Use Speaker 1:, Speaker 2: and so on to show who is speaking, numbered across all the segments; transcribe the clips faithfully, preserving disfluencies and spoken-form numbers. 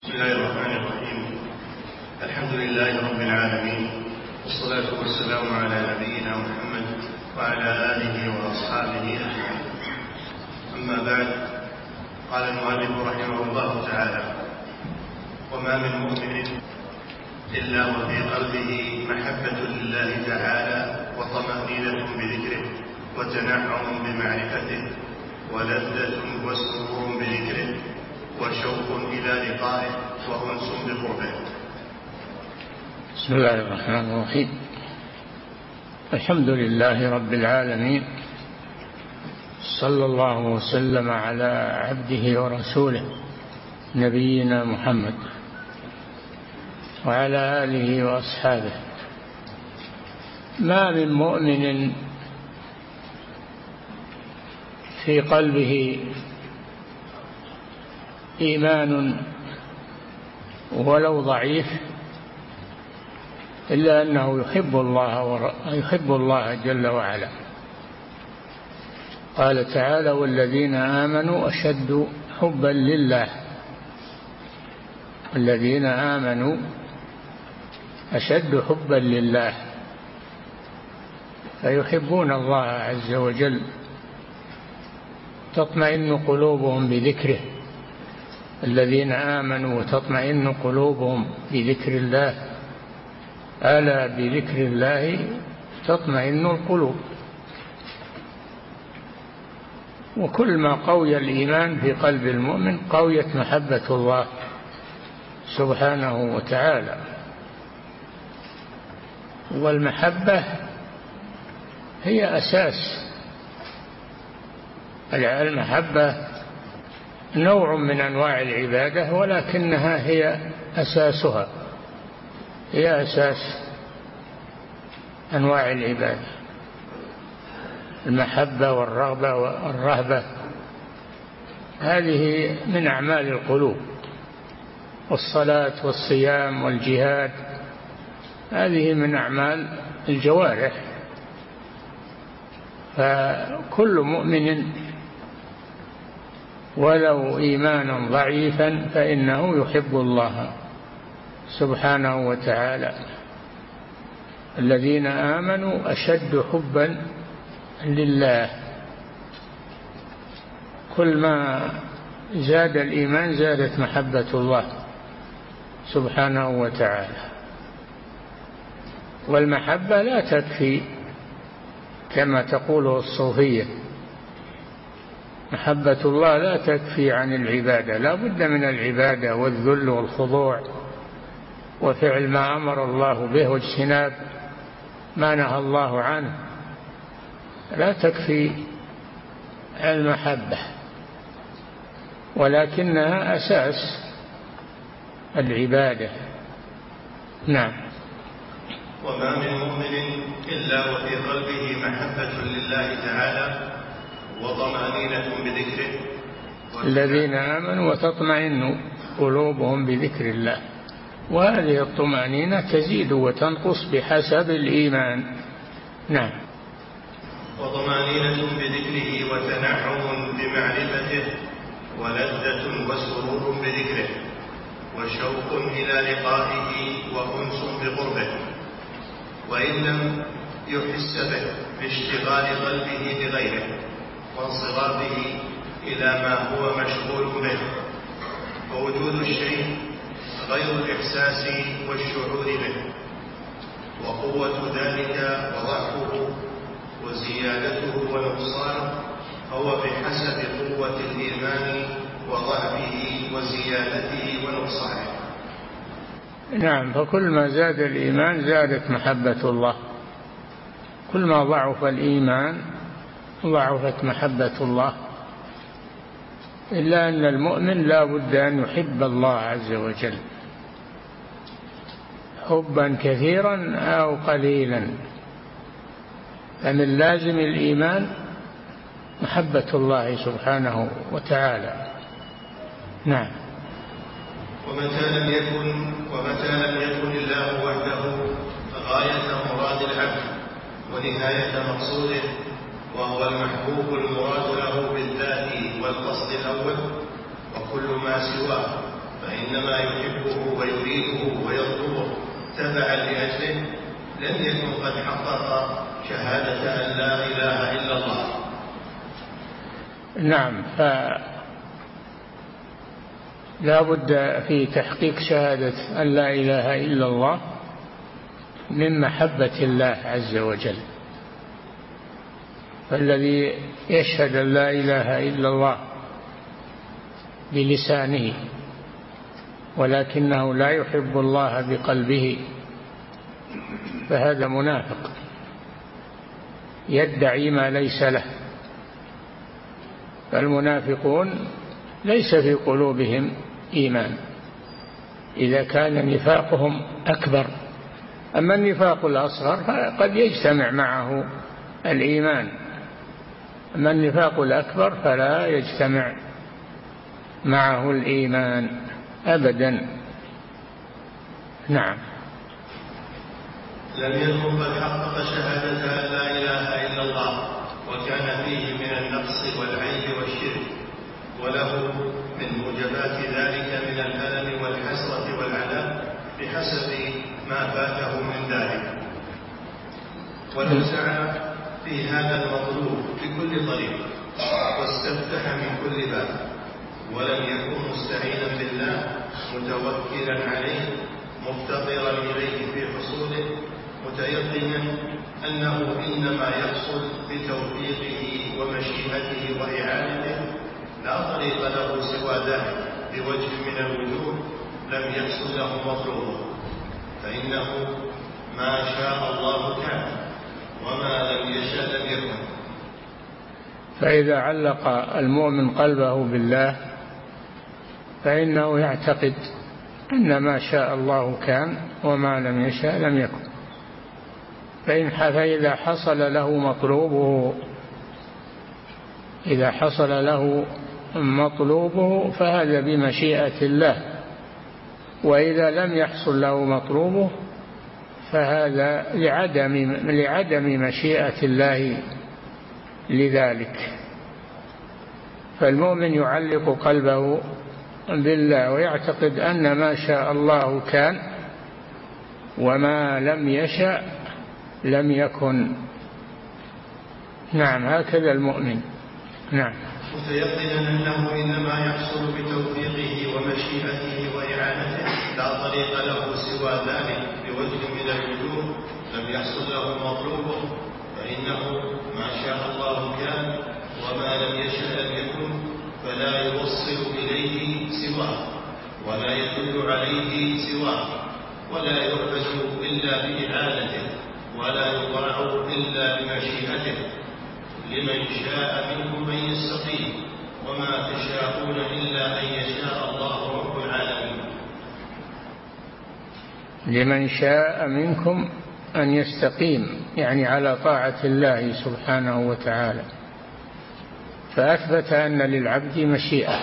Speaker 1: بسم الله الرحمن الرحيم. الحمد لله رب العالمين، والصلاة والسلام على نبينا محمد وعلى آله وأصحابه أجمعين. أما بعد، قال المؤلف رحمه الله تعالى: وما من مؤمن إلا وفي قلبه محبة لله تعالى وطمأنينة بذكره وتنعم بمعرفته ولذة وسرور بذكره وشوق إلى لقائه وأنس بقربه.
Speaker 2: بسم الله الرحمن الرحيم. الحمد لله رب العالمين، صلى الله وسلم على عبده ورسوله نبينا محمد وعلى آله وأصحابه. ما من مؤمن في قلبه إيمان ولو ضعيف إلا أنه يحب الله ويحب الله جل وعلا. قال تعالى: والذين آمنوا أشد حبا لله. الذين آمنوا أشد حبا لله، فيحبون الله عز وجل، تطمئن قلوبهم بذكره. الذين آمنوا وتطمئن قلوبهم بذكر الله، ألا بذكر الله تطمئن القلوب. وكل ما قوي الإيمان في قلب المؤمن قويت محبة الله سبحانه وتعالى. والمحبة هي أساس المحبة، نوع من أنواع العبادة، ولكنها هي أساسها، هي أساس أنواع العبادة. المحبة والرغبة والرهبة هذه من أعمال القلوب، والصلاة والصيام والجهاد هذه من أعمال الجوارح. فكل مؤمن ولو إيمانا ضعيفا فإنه يحب الله سبحانه وتعالى. الذين آمنوا أشد حبا لله. كل ما زاد الإيمان زادت محبة الله سبحانه وتعالى. والمحبة لا تكفي كما تقوله الصوفية. محبة الله لا تكفي عن العبادة، لا بد من العبادة والذل والخضوع وفعل ما أمر الله به واجتناب ما نهى الله عنه. لا تكفي المحبة، ولكنها أساس العبادة. نعم.
Speaker 1: وما من مؤمن إلا وفي قلبه محبة لله تعالى وطمأنينة بذكره.
Speaker 2: الذين آمنوا وتطمئن قلوبهم بذكر الله. وهذه الطمأنينة تزيد وتنقص بحسب الإيمان. نعم.
Speaker 1: وطمأنينة بذكره وتنعم بمعرفته ولذة وسرور بذكره وشوق إلى لقائه وأنس بقربه. وإن لم يحس به باشتغال قلبه بغيره وانصرافه إلى ما هو مشغول به، ووجود الشيء غير الإحساس والشعور به، وقوة ذلك وضعفه وزيادته ونقصانه هو بحسب قوة الإيمان وضعفه وزيادته ونقصانه.
Speaker 2: نعم. فكل ما زاد الإيمان زادت محبة الله، كل ما ضعف الإيمان ضعفت محبة الله. إلا أن المؤمن لا بد أن يحب الله عز وجل حبا كثيرا أو قليلا. فمن لازم الإيمان محبة الله سبحانه وتعالى. نعم.
Speaker 1: ومتى لم يكن ومتى لم يكن الله وحده غاية مراد العبد ونهاية مقصوده، وهو المحبوب المراد له بالذات والقصد الأول، وكل ما سواه فإنما يحبه ويريده ويطلبه تبعا لأجله لم يكن قد حقق شهادة أن لا إله إلا الله.
Speaker 2: نعم، فلا بد في تحقيق شهادة أن لا إله إلا الله من محبة الله عز وجل. فالذي يشهد أن لا إله إلا الله بلسانه ولكنه لا يحب الله بقلبه فهذا منافق يدعي ما ليس له. فالمنافقون ليس في قلوبهم إيمان إذا كان نفاقهم أكبر. أما النفاق الأصغر فقد يجتمع معه الإيمان، أما النفاق الأكبر فلا يجتمع معه الإيمان أبدا. نعم.
Speaker 1: لم يكن قد حقق شهادة أن لا إله إلا الله وكان فيه من النقص والعيب والشرك، وله من موجبات ذلك من الألم والحسرة والعذاب بحسب ما فاته من ذلك. ولو سعى في هذا المطلوب بكل طريق واستفتح من كل باب ولم يكن مستعينا بالله متوكلا عليه مفتقرا إليه في حصوله متيقنا أنه إنما يحصل بتوفيقه ومشيئته وإعانته لا طريق له سوى ذلك بوجه من الوجوه لم يحصل له مطلوبه، فإنه ما شاء الله كان وما لم يشاء لم يكن.
Speaker 2: فإذا علق المؤمن قلبه بالله فإنه يعتقد أن ما شاء الله كان وما لم يشاء لم يكن. فإذا حصل له مطلوبه إذا حصل له مطلوبه فهذا بمشيئة الله، وإذا لم يحصل له مطلوبه فهذا لعدم لعدم مشيئة الله لذلك. فالمؤمن يعلق قلبه بالله ويعتقد أن ما شاء الله كان وما لم يشأ لم يكن. نعم، هكذا المؤمن. نعم.
Speaker 1: متيقنا أنه إنما يحصل بتوفيقه ومشيئته وإعانته لا طريق له سوى ذلك بوجه من الوجوه لم يحصل له مطلوبه، فإنه ما شاء الله كان وما لم يشأ لم يكن، فلا يوصل إليه سواه ولا يدل عليه سواه ولا يعبد إلا بإعانته ولا يطاع إلا بمشيئته. لمن شاء منكم من يستقيم وما تشاءون إلا أن يشاء الله رب العالمين.
Speaker 2: لمن شاء منكم أن يستقيم يعني على طاعة الله سبحانه وتعالى. فأثبت أن للعبد مشيئة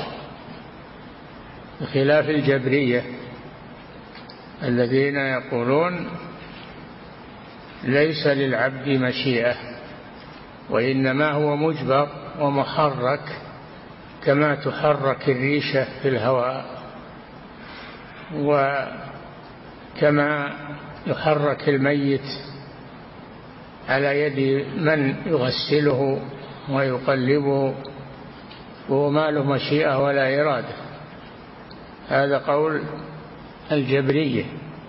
Speaker 2: بخلاف الجبرية الذين يقولون ليس للعبد مشيئة وإنما هو مجبر ومحرك كما تحرك الريشة في الهواء وكما يحرك الميت على يد من يغسله ويقلبه وهو ما له مشيئة ولا إرادة. هذا قول الجبرية.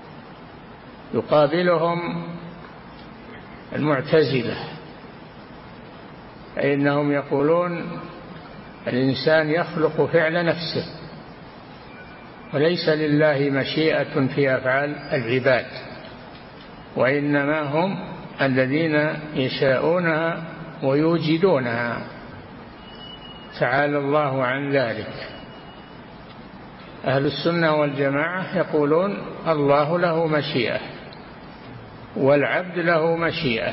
Speaker 2: يقابلهم المعتزلة فإنهم يقولون الإنسان يخلق فعل نفسه وليس لله مشيئة في أفعال العباد، وإنما هم الذين يشاءونها ويوجدونها، تعالى الله عن ذلك. أهل السنة والجماعة يقولون الله له مشيئة والعبد له مشيئة،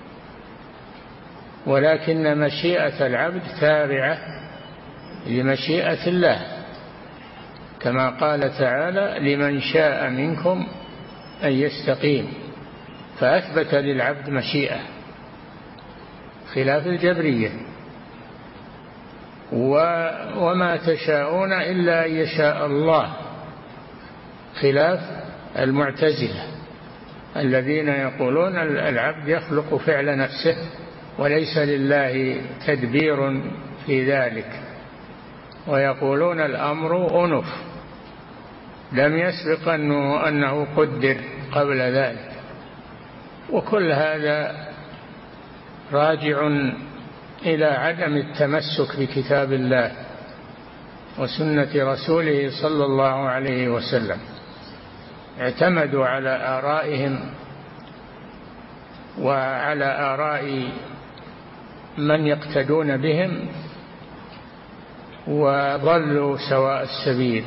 Speaker 2: ولكن مشيئة العبد تابعة لمشيئة الله، كما قال تعالى لمن شاء منكم أن يستقيم، فأثبت للعبد مشيئة خلاف الجبرية. وما تشاءون إلا أن يشاء الله خلاف المعتزلة الذين يقولون العبد يخلق فعل نفسه وليس لله تدبير في ذلك، ويقولون الأمر أنف لم يسبق أنه, أنه قدر قبل ذلك. وكل هذا راجع إلى عدم التمسك بكتاب الله وسنة رسوله صلى الله عليه وسلم. اعتمدوا على آرائهم وعلى آراء من يقتدون بهم وضلوا سواء السبيل.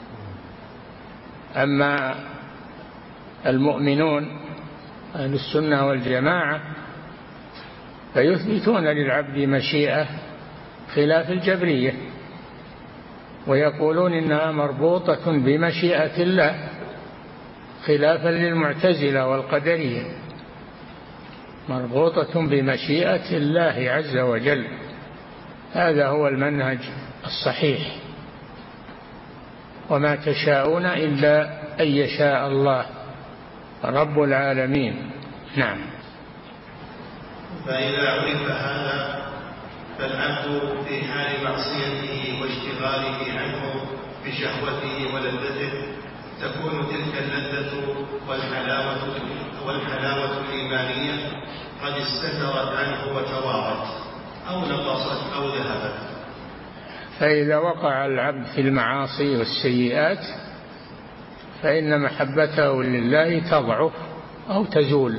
Speaker 2: أما المؤمنون أهل السنة والجماعة فيثبتون للعبد مشيئة خلاف الجبرية، ويقولون إنها مربوطة بمشيئة الله خلافا للمعتزلة والقدرية، مربوطة بمشيئة الله عز وجل. هذا هو المنهج الصحيح، وما تشاءون إلا أن يشاء الله رب العالمين. نعم.
Speaker 1: فإذا عرف هذا فالعبد في حال معصيته واشتغاله عنه بشهوته ولذته تكون تلك اللذة والحلاوة, والحلاوة الإيمانية قد استترت عنه وتوارت أو نقصت أو ذهبت.
Speaker 2: فإذا وقع العبد في المعاصي والسيئات فإن محبته لله تضعف أو تزول،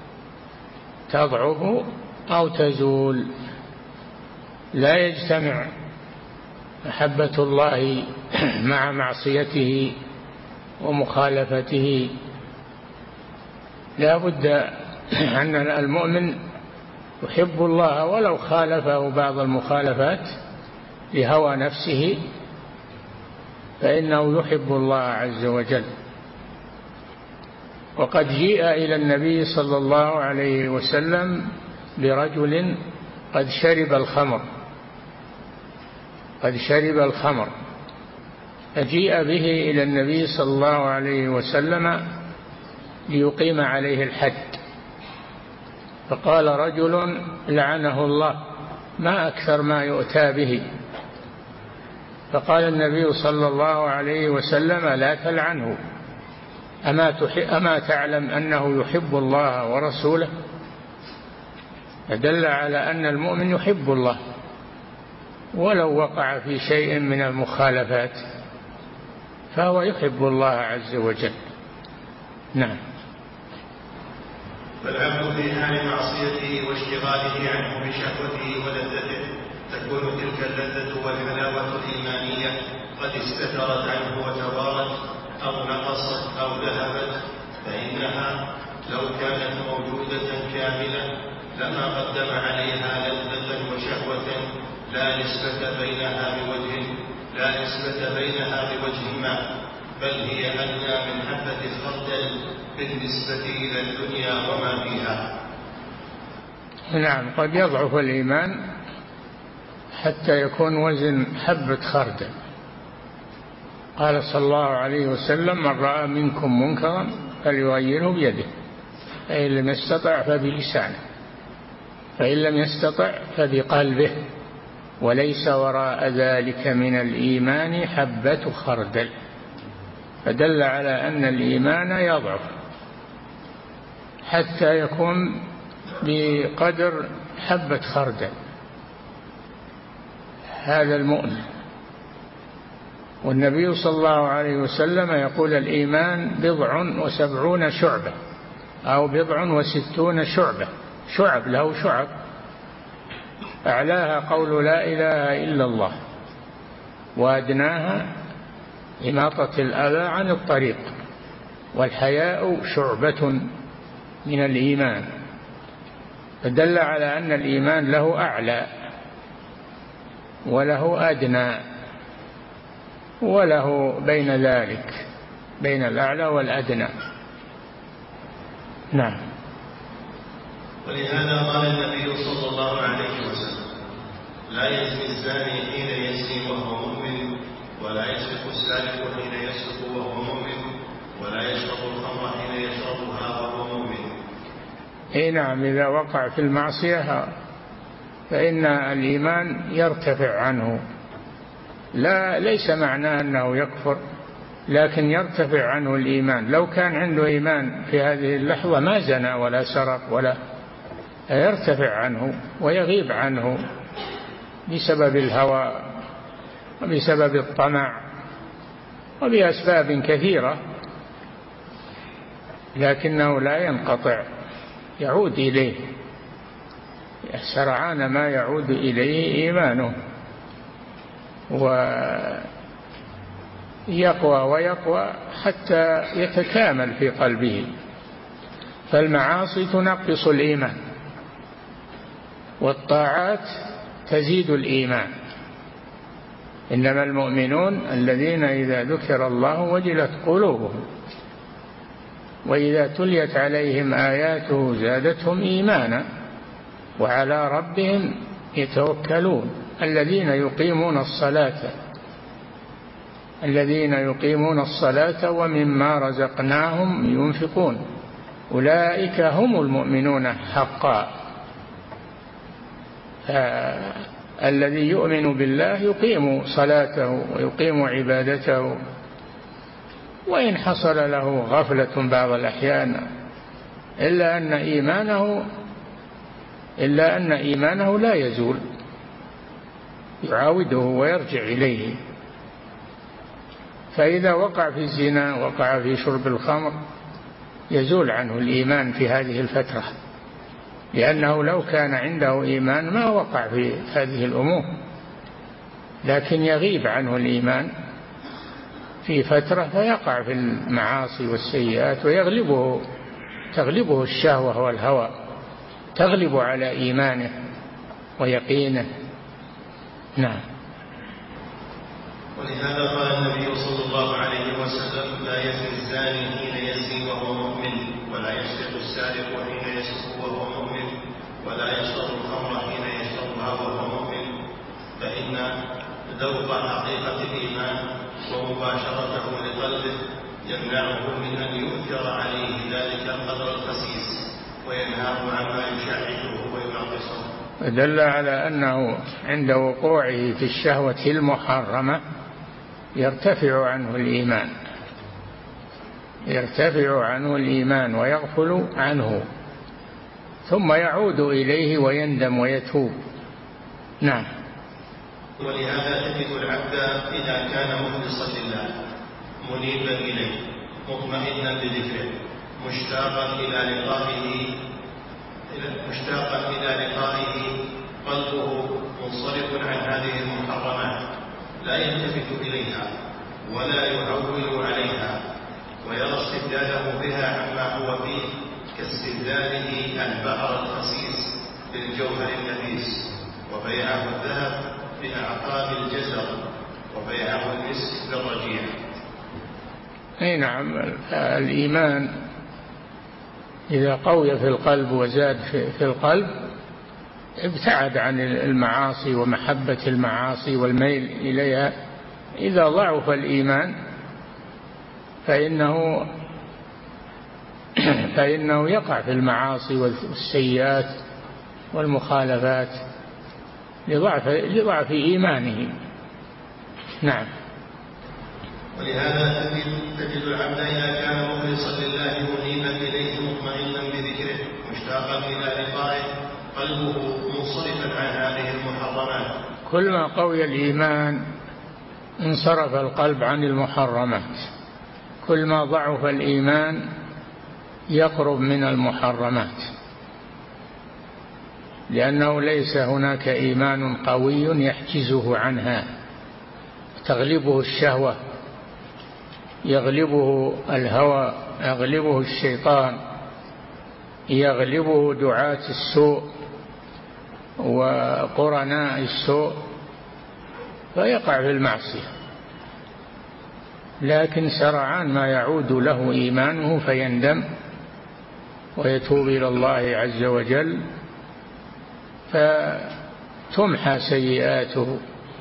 Speaker 2: تضعف أو تزول، لا يجتمع محبة الله مع معصيته ومخالفته. لا بد أن المؤمن يحب الله ولو خالفه بعض المخالفات لهوى نفسه، فإنه يحب الله عز وجل. وقد جيء إلى النبي صلى الله عليه وسلم برجل قد شرب الخمر قد شرب الخمر فجيء به إلى النبي صلى الله عليه وسلم ليقيم عليه الحد، فقال رجل لعنه الله ما أكثر ما يؤتى به، فقال النبي صلى الله عليه وسلم لا تلعنه، أما, أما تعلم أنه يحب الله ورسوله؟ فدل على أن المؤمن يحب الله ولو وقع في شيء من المخالفات فهو يحب الله عز وجل. نعم.
Speaker 1: فالعبد في حال معصيته واشتغاله عنه بشهوته ولذته تكون تلك اللذة والحلاوة الإيمانية قد استترت عنه وتوارت أو نقصت أو ذهبت، فإنها لو كانت موجودة كاملة لما قدم عليها لذة وشهوة لا نسبة بينها بوجه لا نسبة بينها بوجه ما، بل هي أدنى من حبة الخردل بالنسبة إلى الدنيا وما فيها.
Speaker 2: نعم، قد يضعف الإيمان حتى يكون وزن حبة خردل. قال صلى الله عليه وسلم من رأى منكم منكرا فليغيره بيده، فإن لم يستطع فبلسانه، فإن لم يستطع فبقلبه، وليس وراء ذلك من الإيمان حبة خردل. فدل على أن الإيمان يضعف حتى يكون بقدر حبة خردل، هذا المؤمن. والنبي صلى الله عليه وسلم يقول الإيمان بضع وسبعون شعبة أو بضع وستون شعبة، شعب له شعب، أعلاها قول لا إله إلا الله، وأدناها إماطة الأذى عن الطريق، والحياء شعبة من الإيمان. فدل على أن الإيمان له أعلى وله أدنى وله بين ذلك، بين الأعلى والأدنى. نعم.
Speaker 1: ولهذا قال النبي صلى الله عليه وسلم لا يزني الزاني حين يزني وهو مؤمن، ولا يسرق السارق حين يسرق وهو مؤمن،
Speaker 2: أي نعم، إذا وقع في المعصية فإن الإيمان يرتفع عنه، لا ليس معناه أنه يكفر، لكن يرتفع عنه الإيمان. لو كان عنده إيمان في هذه اللحظة ما زنى ولا سرق ولا، يرتفع عنه ويغيب عنه بسبب الهوى وبسبب الطمع وبأسباب كثيرة، لكنه لا ينقطع، يعود إليه سرعان ما يعود إليه إيمانه ويقوى ويقوى حتى يتكامل في قلبه. فالمعاصي تنقص الإيمان والطاعات تزيد الإيمان. إنما المؤمنون الذين إذا ذكر الله وجلت قلوبهم وإذا تليت عليهم آياته زادتهم إيمانا وعلى ربهم يتوكلون. الذين يقيمون الصلاة الذين يقيمون الصلاة ومما رزقناهم ينفقون أولئك هم المؤمنون حقا. الذي يؤمن بالله يقيم صلاته ويقيم عبادته، وإن حصل له غفلة بعض الأحيان إلا أن إيمانه إلا أن إيمانه لا يزول، يعاوده ويرجع إليه. فإذا وقع في الزنا وقع في شرب الخمر يزول عنه الإيمان في هذه الفترة، لأنه لو كان عنده إيمان ما وقع في هذه الأمور، لكن يغيب عنه الإيمان في فترة فيقع في المعاصي والسيئات ويغلبه تغلبه الشهوة والهوى، تغلب على إيمانه ويقينه. نعم.
Speaker 1: ولهذا قال النبي صلى الله عليه وسلم: لا يزني الزاني حين يزني وهو مؤمن، ولا يسرق السارق حين يسرق وهو مؤمن، ولا يشرب الخمر حين يشربها وهو مؤمن، فإن ذوق حقيقة الإيمان ومباشرته لقلبه يمنعه من أن يؤثر عليه ذلك القدر الخسيس وينهاه عما يشاعره ويناقصه.
Speaker 2: دل على أنه عند وقوعه في الشهوة المحرمة يرتفع عنه الإيمان يرتفع عنه الإيمان ويغفل عنه، ثم يعود إليه ويندم ويتوب. نعم.
Speaker 1: ولهذا تجد العبد إذا كان مخلصا لله منيبا إليه مطمئنا بذكره مشتاقا إلى لقائه مشتاقا إلى لقائه قلبه منصرف عن هذه المحرمات، لا يلتفت إليها ولا يعول عليها، ويرى استبداله بها عما هو فيه كاستبداله البحر الخسيس بالجوهر النفيس، وبيعه الذهب بأعقاب الجزر، وبيعه المسك بالرجيع.
Speaker 2: أي نعم. الإيمان إذا قوي في القلب وزاد في القلب ابتعد عن المعاصي ومحبة المعاصي والميل إليها. إذا ضعف الإيمان فإنه فإنه يقع في المعاصي والسيئات والمخالفات لضعف لضعف إيمانه. نعم.
Speaker 1: ولهذا تجد العبد إذا كان مخلصا لله منيبا إليه مطمئنا بذكره مشتاقا إلى لقائه قلبه منصرفا عن هذه المحرمات.
Speaker 2: كل ما قوي الإيمان انصرف القلب عن المحرمات، كل ما ضعف الإيمان يقرب من المحرمات، لأنه ليس هناك إيمان قوي يحجزه عنها، تغلبه الشهوة، يغلبه الهوى، يغلبه الشيطان، يغلبه دعاة السوء وقرناء السوء فيقع في المعصية. لكن سرعان ما يعود له إيمانه فيندم ويتوب إلى الله عز وجل فتمحى سيئاته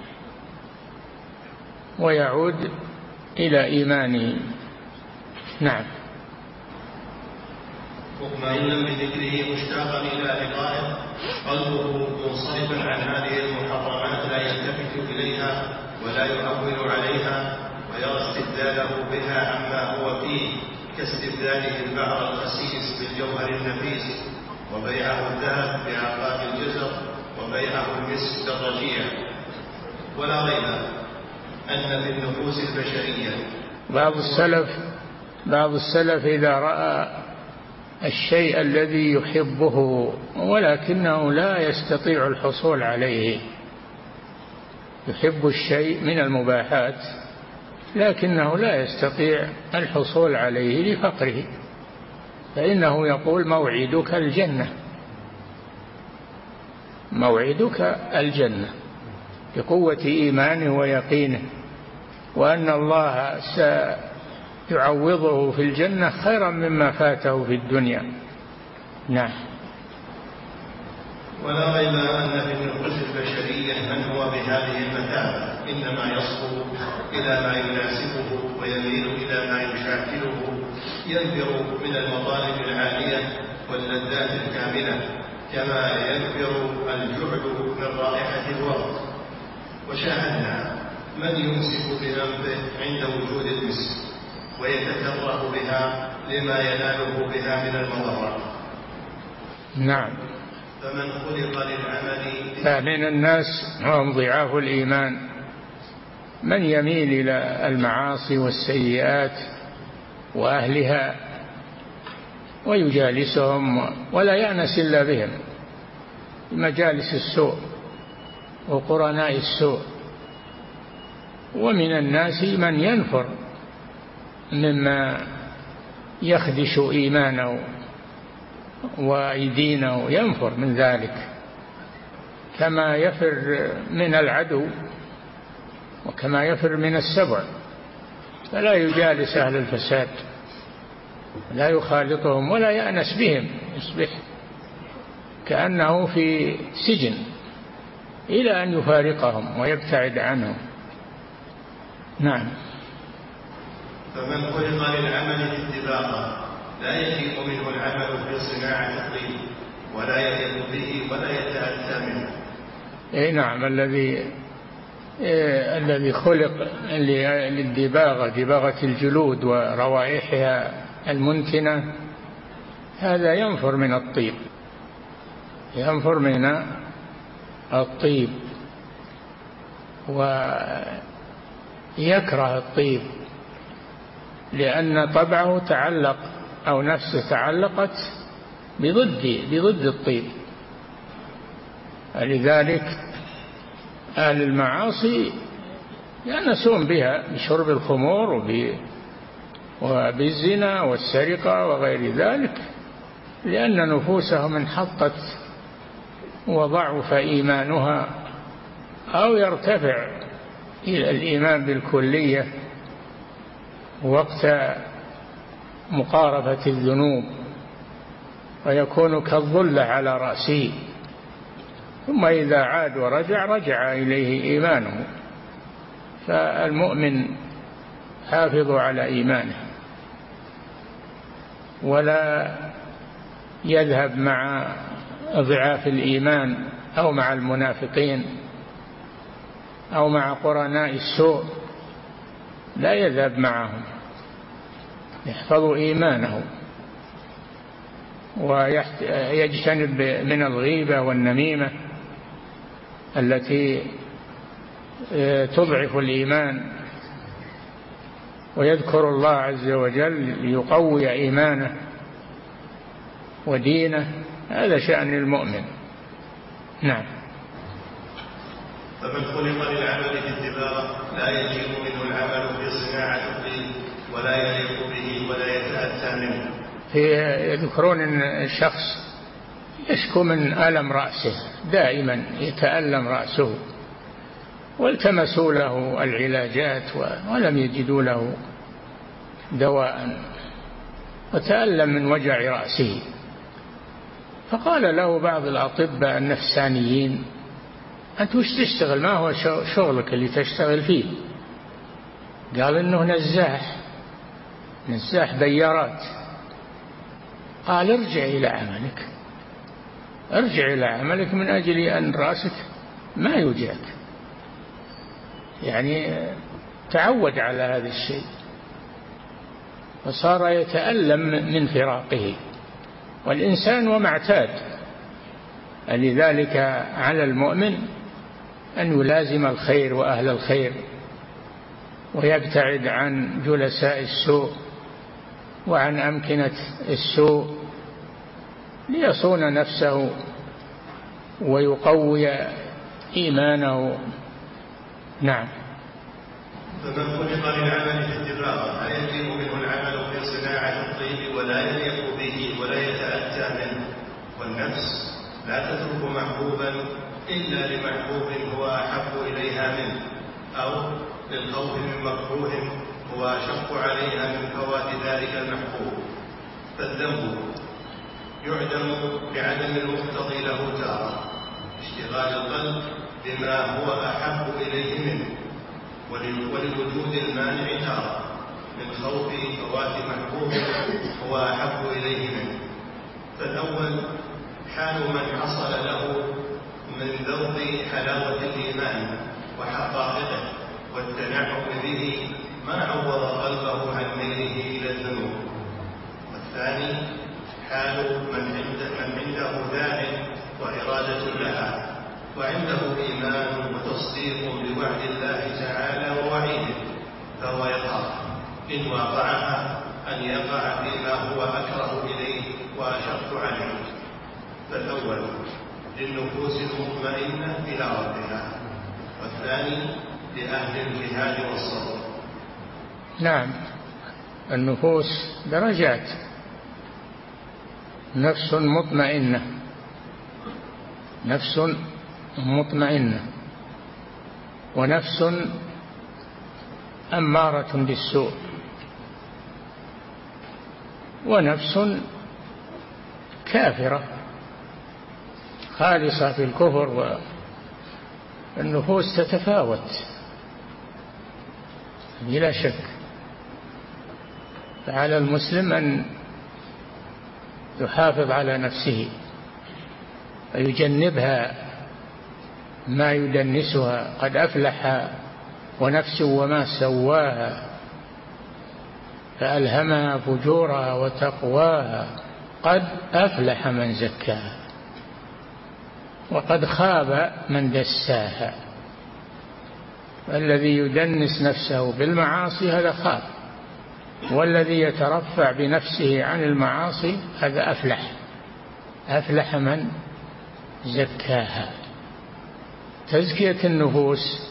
Speaker 2: ويعود إلى إيمانه. نعم.
Speaker 1: مطمئنا بذكره مشتاقا إلى لقائه، قلبه منصرفا عن هذه المحرمات لا يلتفت إليها ولا يعول عليها، ويرى استبداله بها عما هو فيه كاستبداله البحر الخسيس بالجوهر النفيس، وبيعه الذهب بعقاد الجزر، وبيعه المسك بالرجيع. ولا ريب أن في النفوس البشرية
Speaker 2: بعض السلف بعض السلف إذا رأى الشيء الذي يحبه ولكنه لا يستطيع الحصول عليه، يحب الشيء من المباحات لكنه لا يستطيع الحصول عليه لفقره، فإنه يقول موعدك الجنة، موعدك الجنة، بقوة إيمانه ويقينه، وأن الله سيعوضه في الجنة خيرا مما فاته في الدنيا. نعم.
Speaker 1: ولا ريب أن في النفوس البشرية من هو بهذه المثابة إنما يصبو إلى ما يناسبه ويميل إلى ما يشاكله، ينفر من المطالب العالية واللذات الكاملة كما ينفر الجعد من رائحة الورد. وشاهدنا من يمسك بأنفه عند وجود المسك ويتكره بها لما يناله بها من المضرة.
Speaker 2: نعم.
Speaker 1: فمن خلق للعمل
Speaker 2: فمن الناس هم ضعاف الإيمان من يميل إلى المعاصي والسيئات وأهلها ويجالسهم ولا يأنس إلا بهم، مجالس السوء وقرناء السوء. ومن الناس من ينفر مما يخدش إيمانه ويدينه، ينفر من ذلك كما يفر من العدو وكما يفر من السبع، فلا يجالس أهل الفساد، لا يخالطهم ولا يأنس بهم، يصبح كأنه في سجن إلى أن يفارقهم ويبتعد عنهم. نعم.
Speaker 1: فمن خلق للعمل اتباعا لا يجيء منه العمل في صناعة الطين ولا يليق به ولا يتأتى منه.
Speaker 2: اي نعم. الذي إيه الذي خلق للدباغة، دباغة الجلود وروائحها المنتنة، هذا ينفر من الطيب، ينفر من الطيب ويكره الطيب لأن طبعه تعلق أو نفسه تعلقت بضد بضد الطيب. لذلك أهل المعاصي يأنسون بها بشرب الخمور وبالزنا والسرقة وغير ذلك، لأن نفوسهم انحطت وضعف إيمانها أو يرتفع إلى الإيمان بالكلية وقت مقاربة الذنوب ويكون كالظل على رأسه، ثم إذا عاد ورجع رجع إليه إيمانه. فالمؤمن حافظ على إيمانه ولا يذهب مع ضعاف الإيمان أو مع المنافقين أو مع قرناء السوء، لا يذهب معهم، يحفظ إيمانه ويجتنب من الغيبة والنميمة التي تضعف الإيمان، ويذكر الله عز وجل ليقوي إيمانه ودينه. هذا شأن المؤمن. نعم.
Speaker 1: فمن خلق للعمل في الدباغة لا يجيء منه العمل في صناعة الطين ولا يليق به ولا يتأتى منه.
Speaker 2: يذكرون أن الشخص يشكو من ألم رأسه، دائما يتألم رأسه، والتمسوا له العلاجات ولم يجدوا له دواء، وتألم من وجع رأسه. فقال له بعض الأطباء النفسانيين: أنت وش تشتغل؟ ما هو شغلك اللي تشتغل فيه؟ قال إنه نزاح، نزاح بيارات. قال ارجع إلى عملك، ارجع إلى عملك من أجل أن رأسك ما يوجعك، يعني تعود على هذا الشيء، وصار يتألم من فراقه، والإنسان وما اعتاد. لذلك على المؤمن أن يلازم الخير وأهل الخير، ويبتعد عن جلساء السوء وعن أمكنة السوء، ليصون نفسه ويقوي إيمانه. نعم.
Speaker 1: فمن خلق للعمل في اتباعه لا يلزم منه العمل في صناعة الطيب ولا يليق به ولا يتأتى منه، والنفس لا تترك محبوبا إلا لمحبوب هو أحب إليها منه، أو للخوف من مكروه هو أشق عليها من فوات ذلك المحبوب. فالذنب يعدم بعدم المقتضي له تارة، اشتغال القلب بما هو أحب إليه منه، وللوجود المانع تارة من خوف فوات محبوب هو أحب إليه منه. فالأول حال من حصل له من ذوق حلاوة الإيمان وحقائقه والتنعم به ما عوض قلبه عن ميله إلى الذنوب. والثاني حال من عنده, من عنده داع وإرادة لها، وعنده إيمان وتصديق بوعد الله تعالى ووعيده، فهو يخاف إن وقعها أن يقع فيما هو أكره إليه وأشق عليه. فالأول للنفوس المطمئنة إلى ربها، والثاني لأهل الجهاد والصبر.
Speaker 2: نعم، النفوس درجات، نفس مطمئنة، نفس مطمئنة، ونفس أمارة بالسوء، ونفس كافرة خالصة في الكفر. والنفوس تتفاوت بلا شك، فعلى المسلم أن يحافظ على نفسه ويجنبها ما يدنسها. قد أفلح ونفس وما سواها فألهمها فجورها وتقواها، قد أفلح من زكاها وقد خاب من دساها. الذي يدنس نفسه بالمعاصي هذا خاب، والذي يترفع بنفسه عن المعاصي هذا أفلح، أفلح من زكاها. تزكية النفوس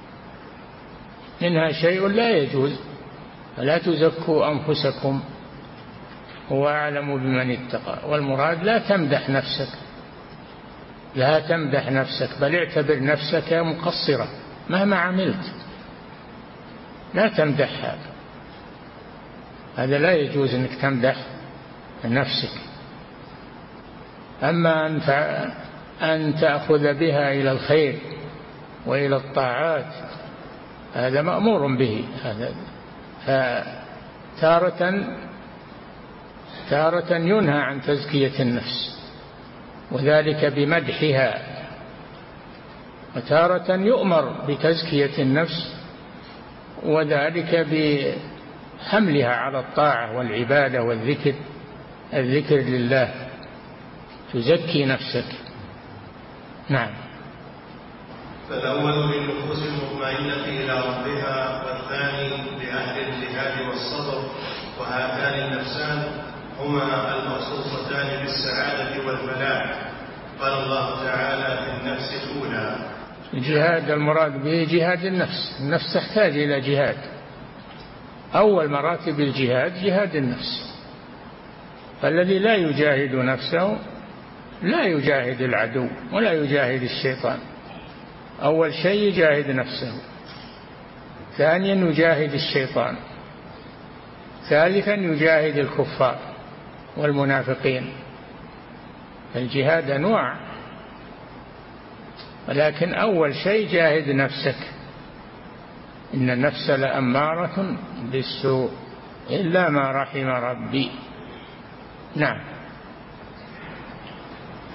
Speaker 2: منها شيء لا يجوز، فلا تزكوا أنفسكم هو أعلم بمن اتقى. والمراد لا تمدح نفسك، لا تمدح نفسك، بل اعتبر نفسك مقصرة مهما عملت، لا تمدحها، هذا لا يجوز أنك تمدح نفسك. أما أن تأخذ بها إلى الخير وإلى الطاعات هذا مأمور به. هذا فتارة تارة ينهى عن تزكية النفس وذلك بمدحها، وتارة يؤمر بتزكية النفس وذلك بحملها على الطاعة والعبادة والذكر، الذكر لله، تزكي نفسك. نعم.
Speaker 1: فالأول للنفوس المطمئنة إلى ربها، والثاني لأهل الجهاد والصبر، وهاتان النفسان هما المخصوصتان بالسعادة والفلاح. قال الله تعالى في النفس الأولى.
Speaker 2: الجهاد المراد به جهاد النفس، النفس تحتاج إلى جهاد. أول مراتب الجهاد جهاد النفس، فالذي لا يجاهد نفسه لا يجاهد العدو ولا يجاهد الشيطان. أول شيء يجاهد نفسه، ثانيا يجاهد الشيطان، ثالثا يجاهد الكفار والمنافقين. الجهاد أنواع، ولكن أول شيء جاهد نفسك. إن النفس لأمارة بالسوء إلا ما رحم ربي. نعم.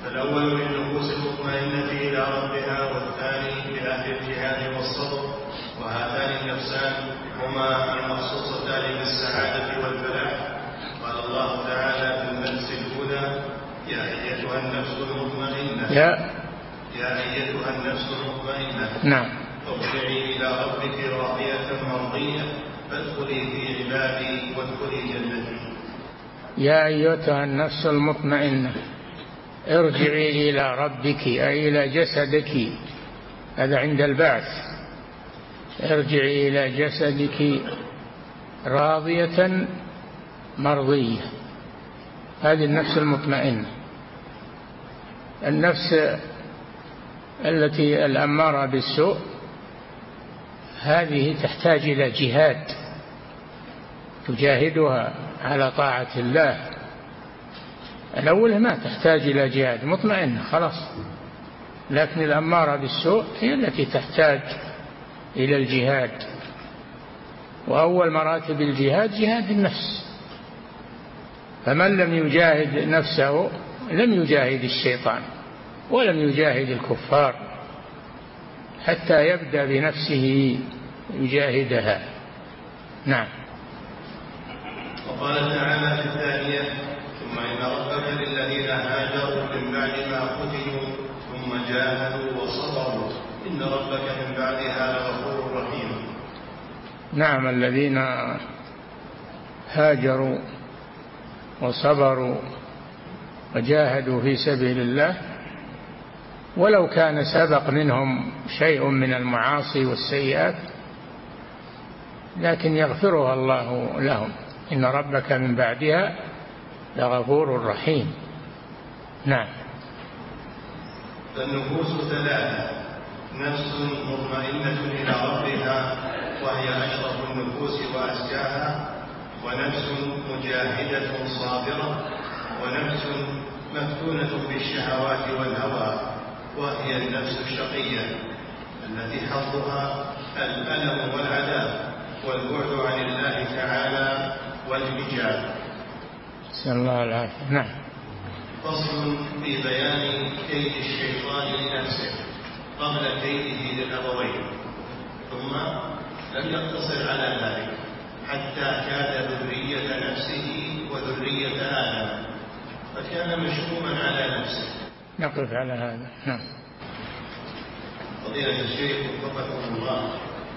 Speaker 1: فالأول للنفوس المطمئنة إلى ربها، والثاني لأهل الجهاد والصبر، وهاتان النفسان هما المخصوصتان بالسعادة والفلاح. قال الله تعالى في النفس الأولى: يا أيتها النفس المطمئنة
Speaker 2: يا
Speaker 1: يا أيتها النفس المطمئنة
Speaker 2: نعم
Speaker 1: ارجعي إلى ربك راضية مرضية فادخلي في عبادي وادخلي جنتي.
Speaker 2: يا أيتها النفس المطمئنة ارجعي إلى ربك أي إلى جسدك، هذا عند البعث. ارجعي إلى جسدك راضية مرضية، هذه النفس المطمئنة. النفس التي الأمارة بالسوء هذه تحتاج إلى جهاد تجاهدها على طاعة الله. الأول ما تحتاج إلى جهاد، مطمئنة خلاص، لكن الأمارة بالسوء هي التي تحتاج إلى الجهاد. وأول مراتب الجهاد جهاد النفس، فمن لم يجاهد نفسه لم يجاهد الشيطان ولم يجاهد الكفار حتى يبدأ بنفسه يجاهدها. نعم.
Speaker 1: وقال تعالى في الثانية: ثم إن ربك للذين هاجروا من بعد ما فتنوا ثم جاهدوا وصبروا إن ربك من بعدها لغفور رحيم.
Speaker 2: نعم، الذين هاجروا وصبروا وجاهدوا في سبيل الله ولو كان سبق منهم شيء من المعاصي والسيئات لكن يغفرها الله لهم، إن ربك من بعدها لغفور رحيم. نعم.
Speaker 1: فالنفوس ثلاثة: نفس مطمئنة إلى ربها وهي أشرف النفوس وأزكاها، ونفس مجاهدة صابرة، ونفس مفتونة بالشهوات والهوى وهي النفس الشقية التي حظها الألم والعذاب والبعد عن الله تعالى والحجاب.
Speaker 2: نسأل الله العافية. نعم.
Speaker 1: فصل في بيان كيد الشيطان لنفسه قبل كيده للأبوين، ثم لم يقتصر على ذلك حتى كاد ذرية نفسه وذرية آدم فكان مشؤوما على نفسه.
Speaker 2: نقف على هذا. نعم.
Speaker 1: فضيلة الشيخ وفقكم الله،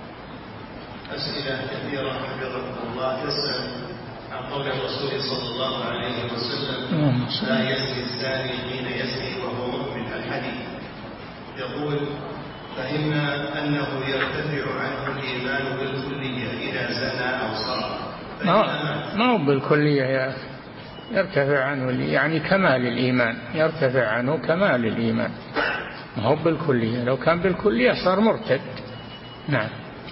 Speaker 1: أسئلة كثيرة حفظكم الله تسأل عن قول الرسول صلى الله عليه وسلم: لا يزني الزاني حين يزني وهو مؤمن. الحديث يقول: فهمنا أنه يرتفع عنه الإيمان بالكلية إذا زنى أو سرق.
Speaker 2: ما هو بالكلية يا أخي، يرتفع عنه يعني كمال الإيمان، يرتفع عنه كمال الإيمان، ما هو بالكلية. لو كان بالكلية صار مرتد. نعم.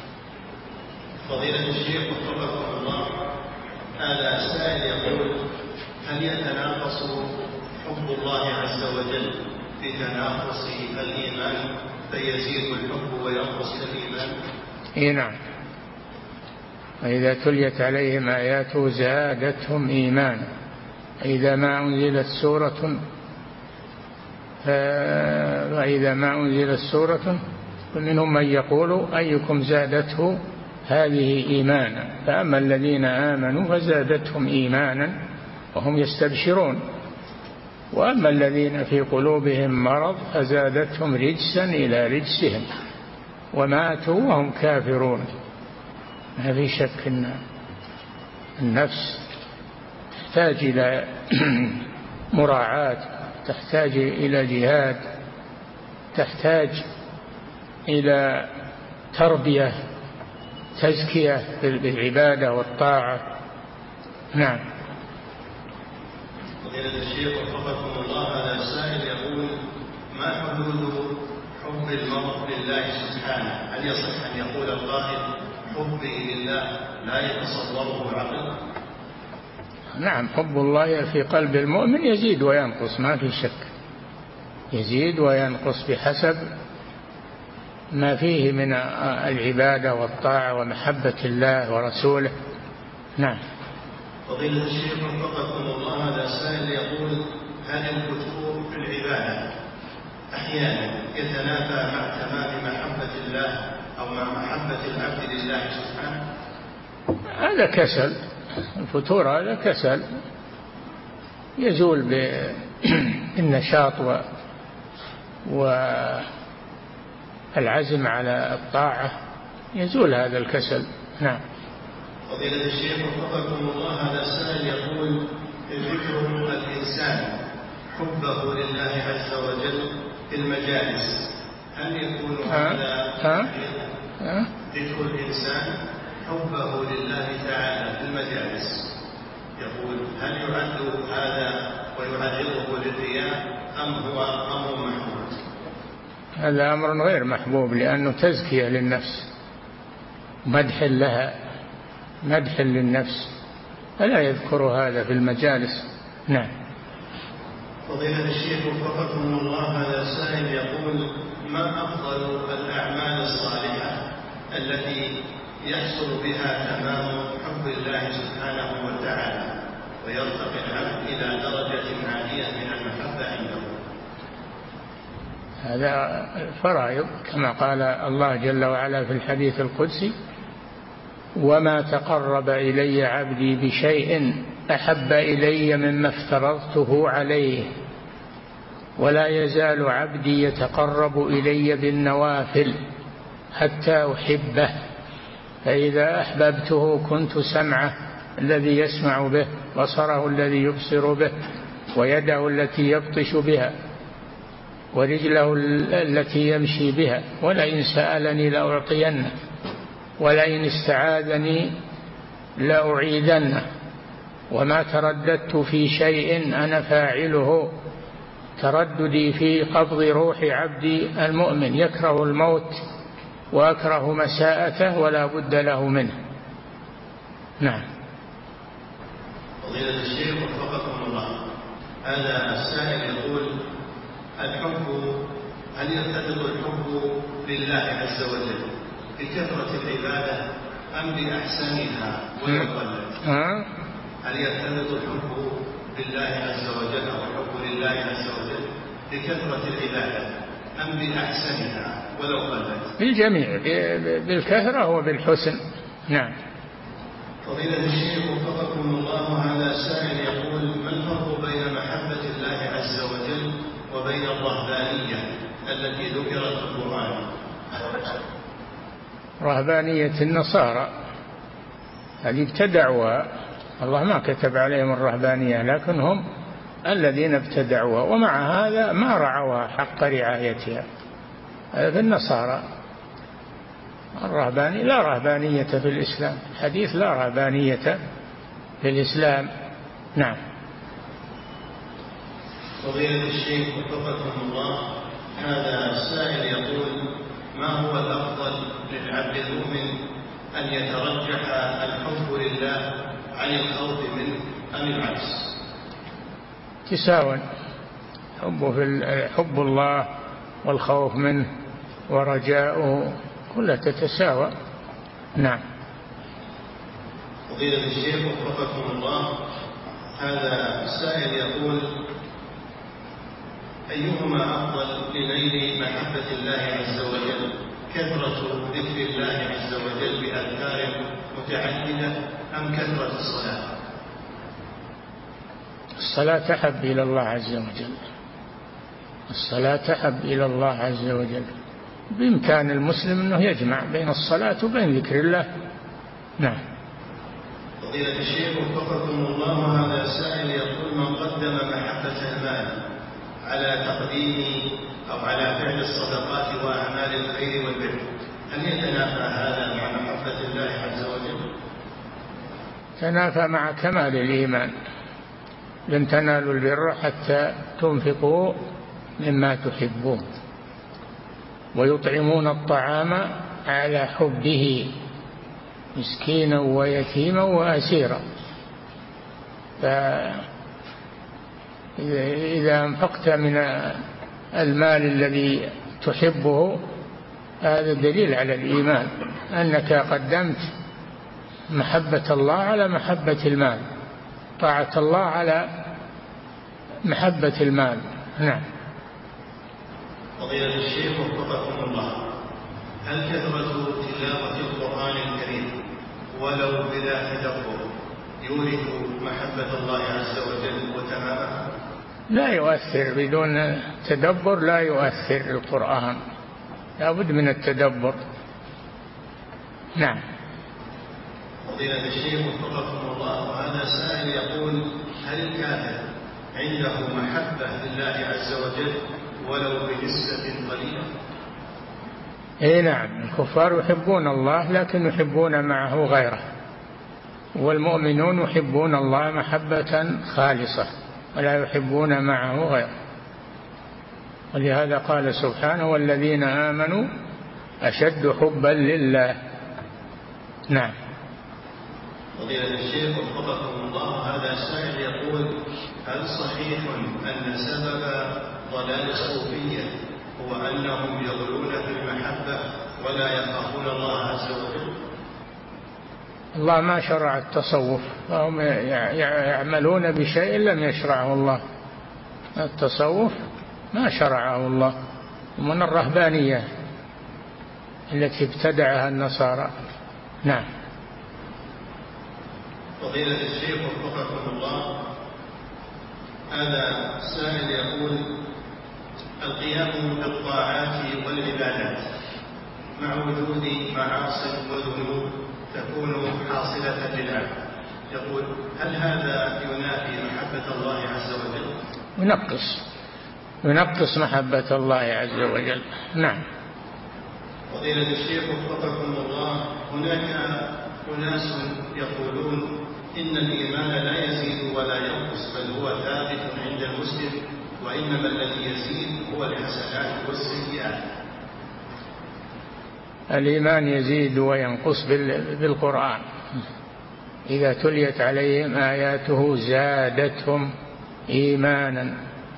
Speaker 1: فضيلة الشيخ وفقكم الله، هذا سائل يقول: هل يتناقص حب الله عز وجل في تناقص الإيمان فيزيد الحب وينقص الإيمان؟
Speaker 2: إيه نعم. وإذا تليت عليهم آياته زادتهم إيمانا إذا ما أنزلت سورة فإذا ما أنزلت سورة فمنهم من يقول أيكم زادته هذه إيمانا، فأما الذين آمنوا فزادتهم إيمانا وهم يستبشرون، وأما الذين في قلوبهم مرض فزادتهم رجسا إلى رجسهم وماتوا وهم كافرون. ما في شك أن النفس تحتاج إلى مراعاة، تحتاج إلى جهاد، تحتاج إلى تربية، تزكية بالعبادة والطاعة. نعم.
Speaker 1: فضيلة الشيخ وفقكم الله، هذا السائل يقول: ما حدود حب المرء لله سبحانه؟ هل يصح أن يقول القائل حبي لله لا يتصوره عقل؟
Speaker 2: نعم، حب الله في قلب المؤمن يزيد وينقص، ما في شك، يزيد وينقص بحسب ما فيه من العبادة والطاعة ومحبة الله ورسوله. نعم.
Speaker 1: فضيلة الشيخ وفقكم الله، هذا السائل يقول: هل الفتور في العبادة أحيانا يتنافى مع تمام محبة الله أو مع محبة العبد لله سبحانه؟
Speaker 2: هذا كسل، الفتور هذا كسل يزول بالنشاط والعزم على الطاعة، يزول هذا الكسل. نعم.
Speaker 1: فضيلة الشيخ وفقكم الله، هذا السائل يقول: ذكر الإنسان حبه لله عز وجل في المجالس، هل يكون هذا ذكر الإنسان حبه لله تعالى في المجالس، يقول هل يعد هذا ويعرضه للرياء أم هو أمر محمود؟
Speaker 2: هذا أمر غير محبوب، لأنه تزكية للنفس، مدح لها، مدح للنفس، فلا يذكر هذا في المجالس. نعم.
Speaker 1: فضيلة الشيخ وفقكم الله، هذا السائل يقول: ما أفضل الأعمال الصالحة التي يحصل بها تمام حب الله سبحانه وتعالى ويرتقي العبد إلى درجة عالية من المحبة عنده؟
Speaker 2: هذا فرائض، كما قال الله جل وعلا في الحديث القدسي: وما تقرب إلي عبدي بشيء أحب إلي مما افترضته عليه ولا يزال عبدي يتقرب إلي بالنوافل حتى أحبه فإذا أحببته كنت سمعه الذي يسمع به، بصره الذي يبصر به، ويده التي يبطش بها، ورجله التي يمشي بها، ولئن سألني لأعطينه ولئن استعاذني لأعيذنه وما ترددت في شيء أنا فاعله ترددي في قبض روح عبدي المؤمن يكره الموت وأكره مساءته ولا بد له منه. نعم.
Speaker 1: فضيلة الشيخ وفقكم الله، هذا السائل يقول: الحب، هل يرتبط الحب لله عز وجل بكثرة العبادة أم بأحسنها ولو قلت؟ هل يرتبط الحب بالله عز وجل أو الحب لله عز وجل بكثرة العبادة أم بأحسنها ولو قلت؟
Speaker 2: بالجميع، بالكثرة وبالحسن. نعم.
Speaker 1: فضيلة الشيخ وفقكم الله، هذا سائل يقول: ما الفرق بين محبة الله عز وجل وبين الرهبانية التي ذكرت في القرآن؟
Speaker 2: رهبانية النصارى هذه ابتدعوها، الله ما كتب عليهم الرهبانية، لكن هم الذين ابتدعوها، ومع هذا ما رعوها حق رعايتها. هذا في النصارى. الرهبانية لا رهبانية في الإسلام، الحديث لا رهبانية في الإسلام. نعم.
Speaker 1: فضيلة الشيخ وفقكم الله، هذا السائل يقول: ما هو الأفضل للعبد المؤمن أن يترجح الحب لله عن الخوف منه أم العكس؟
Speaker 2: تساوى، حب في حب الله والخوف منه ورجاؤه كلها تتساوى. نعم.
Speaker 1: فضيلة الشيخ وفقكم الله، هذا السائل يقول: أيهما أفضل لنيل محبة الله عز وجل، كثرة ذكر الله عز وجل بأذكار متعددة أم كثرة الصلاة؟
Speaker 2: الصلاة أحب إلى الله عز وجل، الصلاة أحب إلى الله عز وجل. بإمكان المسلم أنه يجمع بين الصلاة وبين ذكر الله. نعم.
Speaker 1: فضيلة الشيخ وفقكم الله، هذا سائل يقول: من قدم محبة المال على تقديم أو على فعل الصدقات وأعمال الخير والبر، هل يتنافى هذا مع محبة الله عز وجل؟
Speaker 2: تنافى مع كمال الإيمان. لن تنالوا البر حتى تنفقوا مما تحبون ويطعمون الطعام على حبه مسكينا ويتيما وأسيرا. فإذا أنفقت من المال الذي تحبه هذا دليل على الإيمان، أنك قدمت محبة الله على محبة المال، طاعة الله على محبة المال. نعم.
Speaker 1: فضيلة الشيخ وفقكم الله، هل كثرة تلاوة القرآن الكريم ولو بلا تدبر يورث محبة الله عز وجل وتمامها؟
Speaker 2: لا يؤثر، بدون تدبر لا يؤثر القرآن، لا بد من التدبر. نعم.
Speaker 1: فضيلة الشيخ وفقكم الله، وهذا سائل يقول: هل الكافر عنده محبة لله عز وجل ولو بنسبة قليلة؟
Speaker 2: اي نعم، الكفار يحبون الله لكن يحبون معه غيره، والمؤمنون يحبون الله محبة خالصة ولا يحبون معه غيره، ولهذا قال سبحانه: والذين آمنوا أشد حبا لله. نعم.
Speaker 1: فضيلة الشيخ وفقكم الله، هذا سائل يقول: هل صحيح أن سبب ضلال الصوفية هو أنهم يغلون في المحبة ولا يخافون الله عز وجل؟
Speaker 2: الله ما شرع التصوف، فهم يعملون بشيء لم يشرعه الله. التصوف ما شرعه الله، من الرهبانية التي ابتدعها النصارى. نعم.
Speaker 1: فضيلة الشيخ وفقكم الله، هذا سائل يقول: القيام بالطاعات والعبادات مع وجود معاصي وذنوب تكون حاصلة للعبد، يقول: هل هذا ينافي محبة الله عز وجل؟
Speaker 2: ينقص ينقص محبة الله عز وجل. نعم.
Speaker 1: فضيلة الشيخ وفقكم الله، هناك أناس يقولون إن الإيمان لا يزيد ولا ينقص بل هو ثابت عند المسلم، وإنما الذي يزيد هو الحسنات والسيئات.
Speaker 2: الإيمان يزيد وينقص بالقرآن، إذا تليت عليهم آياته زادتهم إيمانا.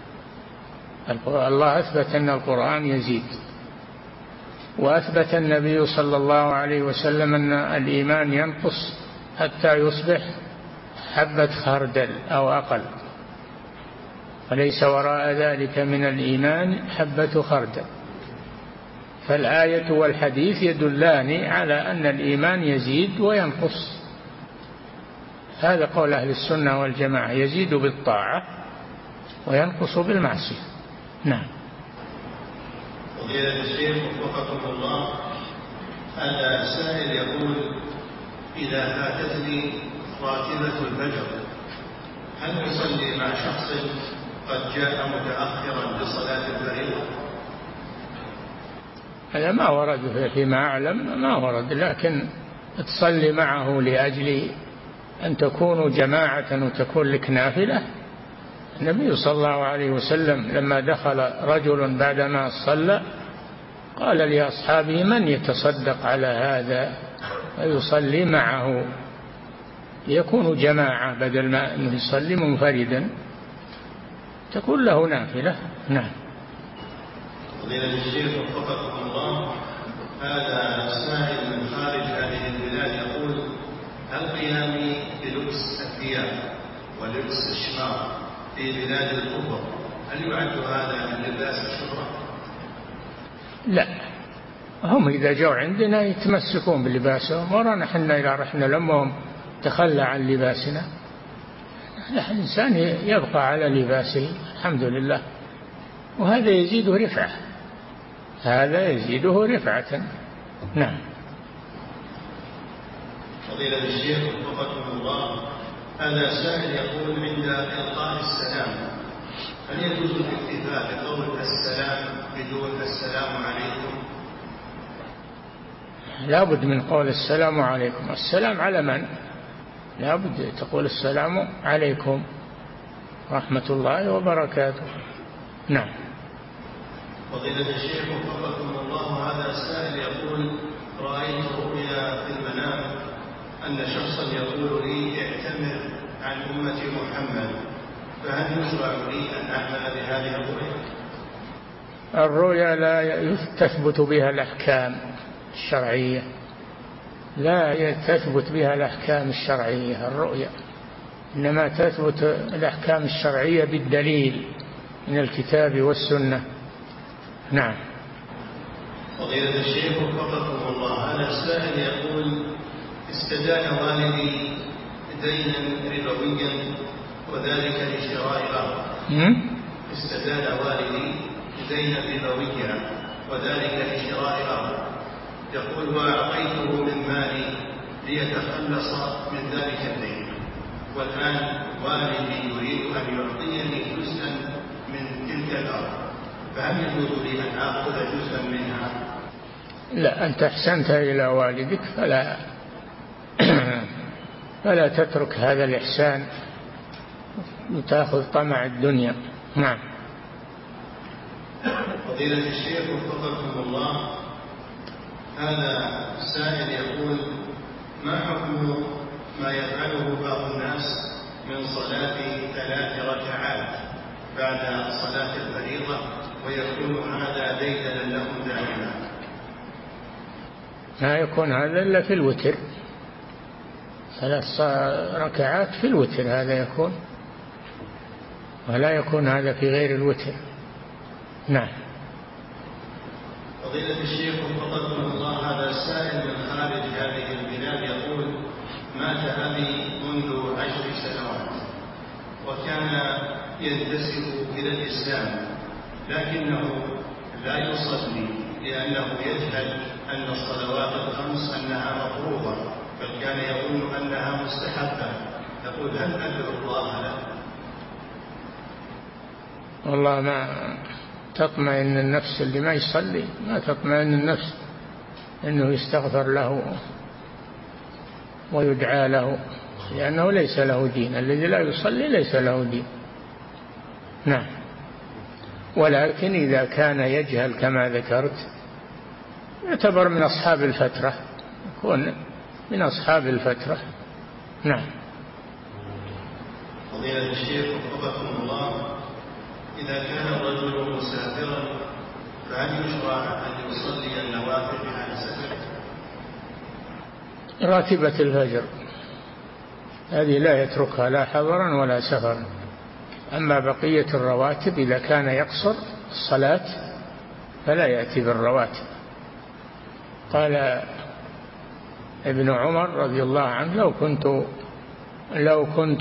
Speaker 2: الله أثبت أن القرآن يزيد، وأثبت النبي صلى الله عليه وسلم أن الإيمان ينقص حتى يصبح حبة خردل أو أقل، وليس وراء ذلك من الإيمان حبة خردل. فالآية والحديث يدلان على أن الإيمان يزيد وينقص. هذا قول أهل السنة والجماعة: يزيد بالطاعة وينقص بالمعصية. نعم.
Speaker 1: فضيلة الشيخ وفقكم الله، هذا سائل يقول: إذا فاتتني راتبة الفجر هل أصلي مع شخص قد جاء متأخرا لصلاة الفريضة؟
Speaker 2: هذا ما ورد فيما أعلم، ما ورد، لكن تصلي معه لأجل أن تكونوا جماعة وتكون لك نافلة. النبي صلى الله عليه وسلم لما دخل رجل بعدما صلى قال لأصحابه: من يتصدق على هذا ويصلي معه يكون جماعة، بدل ما أنه يصلي منفردا تكون له نافلة. نعم.
Speaker 1: فضيلة الشيخ وفقكم الله، هذا سائل من خارج هذه البلاد يقول: هل قيامي بلبس الثياب ولبس الشمار في بلاد الكفر هل يعد هذا من لباس الشهرة؟
Speaker 2: لا، هم إذا جاءوا عندنا يتمسكون بلباسهم، ورانا حنا إذا رحنا لهم تخلى عن لباسنا. الإنسان يبقى على لباسه الحمد لله، وهذا يزيده رفعة، هذا يزيده رفعة. نعم.
Speaker 1: فضيلة الشيخ وفقكم الله، هذا سائل يقول: عند إلقاء السلام هل يجوز الاكتفاء بقول السلام بدون السلام عليكم؟
Speaker 2: لا بد من قول السلام عليكم. السلام على من؟ لا بد تقول السلام عليكم ورحمة الله وبركاته. نعم.
Speaker 1: فضيلة الشيخ وفقكم الله، هذا سائل يقول: رأيت رؤيا في المنام أن شخصا يقول لي: اعتمر عن أمة محمد، فهل يشرع لي أن أعمل بهذه الرؤيا؟
Speaker 2: الرؤيا لا تثبت بها الأحكام الشرعية، لا تثبت بها الأحكام الشرعية الرؤيا، إنما تثبت الأحكام الشرعية بالدليل من الكتاب والسنة. نعم.
Speaker 1: فضيلة الشيخ وفقكم الله، هذا السائل يقول: استدان والدي دينا ربويا وذلك لشراء الأرض. استدان والدي دينا ربويا وذلك لشراء الأرض. يقول: وأعطيته من مالي ليتخلص من ذلك الدين، والآن والدي يريد أن يعطيني جزءا من تلك الأرض، فهل يجوز لي أن آخذ جزءا منها؟
Speaker 2: لا، أنت أحسنت إلى والدك فلا فلا تترك هذا الإحسان وتأخذ طمع الدنيا. نعم.
Speaker 1: فضيلة الشيخ وفقكم الله، هذا سائل يقول: ما حكم ما يفعله بعض الناس من صلاة ثلاث ركعات بعد صلاة الفريضة ويكون هذا ديدنا لهم دائما؟
Speaker 2: ما يكون هذا إلا في الوتر، ثلاث ركعات في الوتر هذا يكون، ولا يكون هذا في غير الوتر. نعم.
Speaker 1: فضيلة الشيخ وفقكم الله، هذا السائل من خارج هذه البلاد يقول: مات أبي منذ عشر سنوات وكان ينتسب إلى الإسلام، لكنه لا يصلي لأنه يجهل أن الصلوات الخمس أنها مفروضة، بل كان يظن أنها مستحبة. يقول: هل أدعو الله له؟
Speaker 2: والله ما تطمئن النفس اللي ما يصلي، ما تطمئن النفس أنه يستغفر له ويدعى له، لأنه ليس له دين. الذي لا يصلي ليس له دين. نعم. ولكن إذا كان يجهل كما ذكرت يعتبر من أصحاب الفترة، يكون من أصحاب الفترة. نعم.
Speaker 1: فضيلة الشيخ وفقكم الله، إذا كان الرجل مسافرا فهل يشرع أن يصلي النوافل على سفر؟
Speaker 2: راتبة الفجر هذه لا يتركها لا حضرا ولا سفرا. أما بقية الرواتب إذا كان يقصر الصلاة فلا يأتي بالرواتب. قال ابن عمر رضي الله عنه: لو كنت لو كنت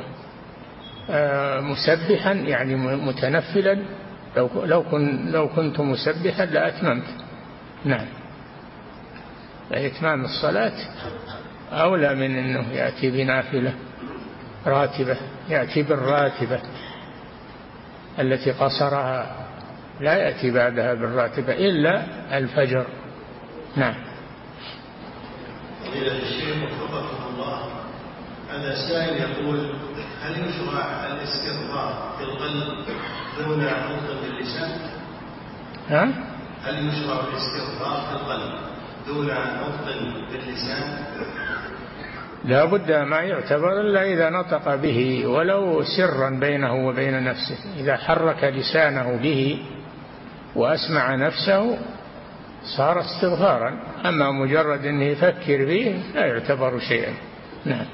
Speaker 2: مسبحا يعني متنفلا لو لو كنت لو كنت مسبحا لأتممت. نعم. فإتمام الصلاة أولى من أنه يأتي بنافلة راتبة، يأتي بالراتبة التي قصرها، لا يأتي بعدها بالراتبة إلا الفجر. نعم.
Speaker 1: فضيلة الشيخ وفقكم الله، هذا سائل يقول: هل يشرع الاستغفار في القلب دون نطق باللسان؟
Speaker 2: ها؟
Speaker 1: هل يشرع الاستغفار في القلب دون نطق باللسان؟
Speaker 2: لا بد ما يعتبر إلا إذا نطق به ولو سرا بينه وبين نفسه. إذا حرك لسانه به وأسمع نفسه صار استغفارا، أما مجرد أنه يفكر به لا يعتبر شيئا. نعم.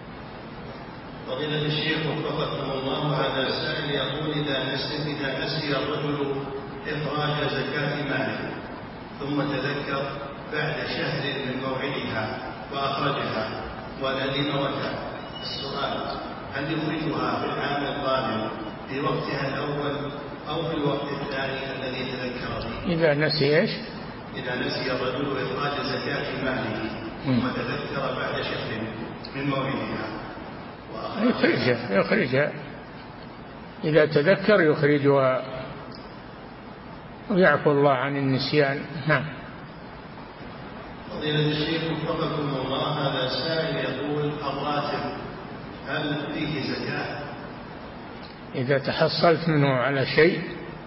Speaker 1: فضيلة الشيخ وفقكم الله، هذا سائل يقول: إذا نسي, إذا نسي الرجل إخراج زكاة ماله ثم تذكر بعد شهر من موعدها وأخرجها وندم وتاب، السؤال: هل يخرجها في العام القادم في وقتها الأول أو في الوقت الثاني الذي تذكر به؟
Speaker 2: إذا نسي إيش؟
Speaker 1: إذا نسي الرجل إخراج زكاة ماله ثم تذكر بعد شهر من موعدها
Speaker 2: يخرجها يخرجها إذا تذكر يخرجها ويعفو الله عن النسيان. نعم.
Speaker 1: فضيلة الشيخ وفقكم الله، هذا سائل يقول: الراتب هل فيه زكاة؟
Speaker 2: إذا تحصلت منه على شيء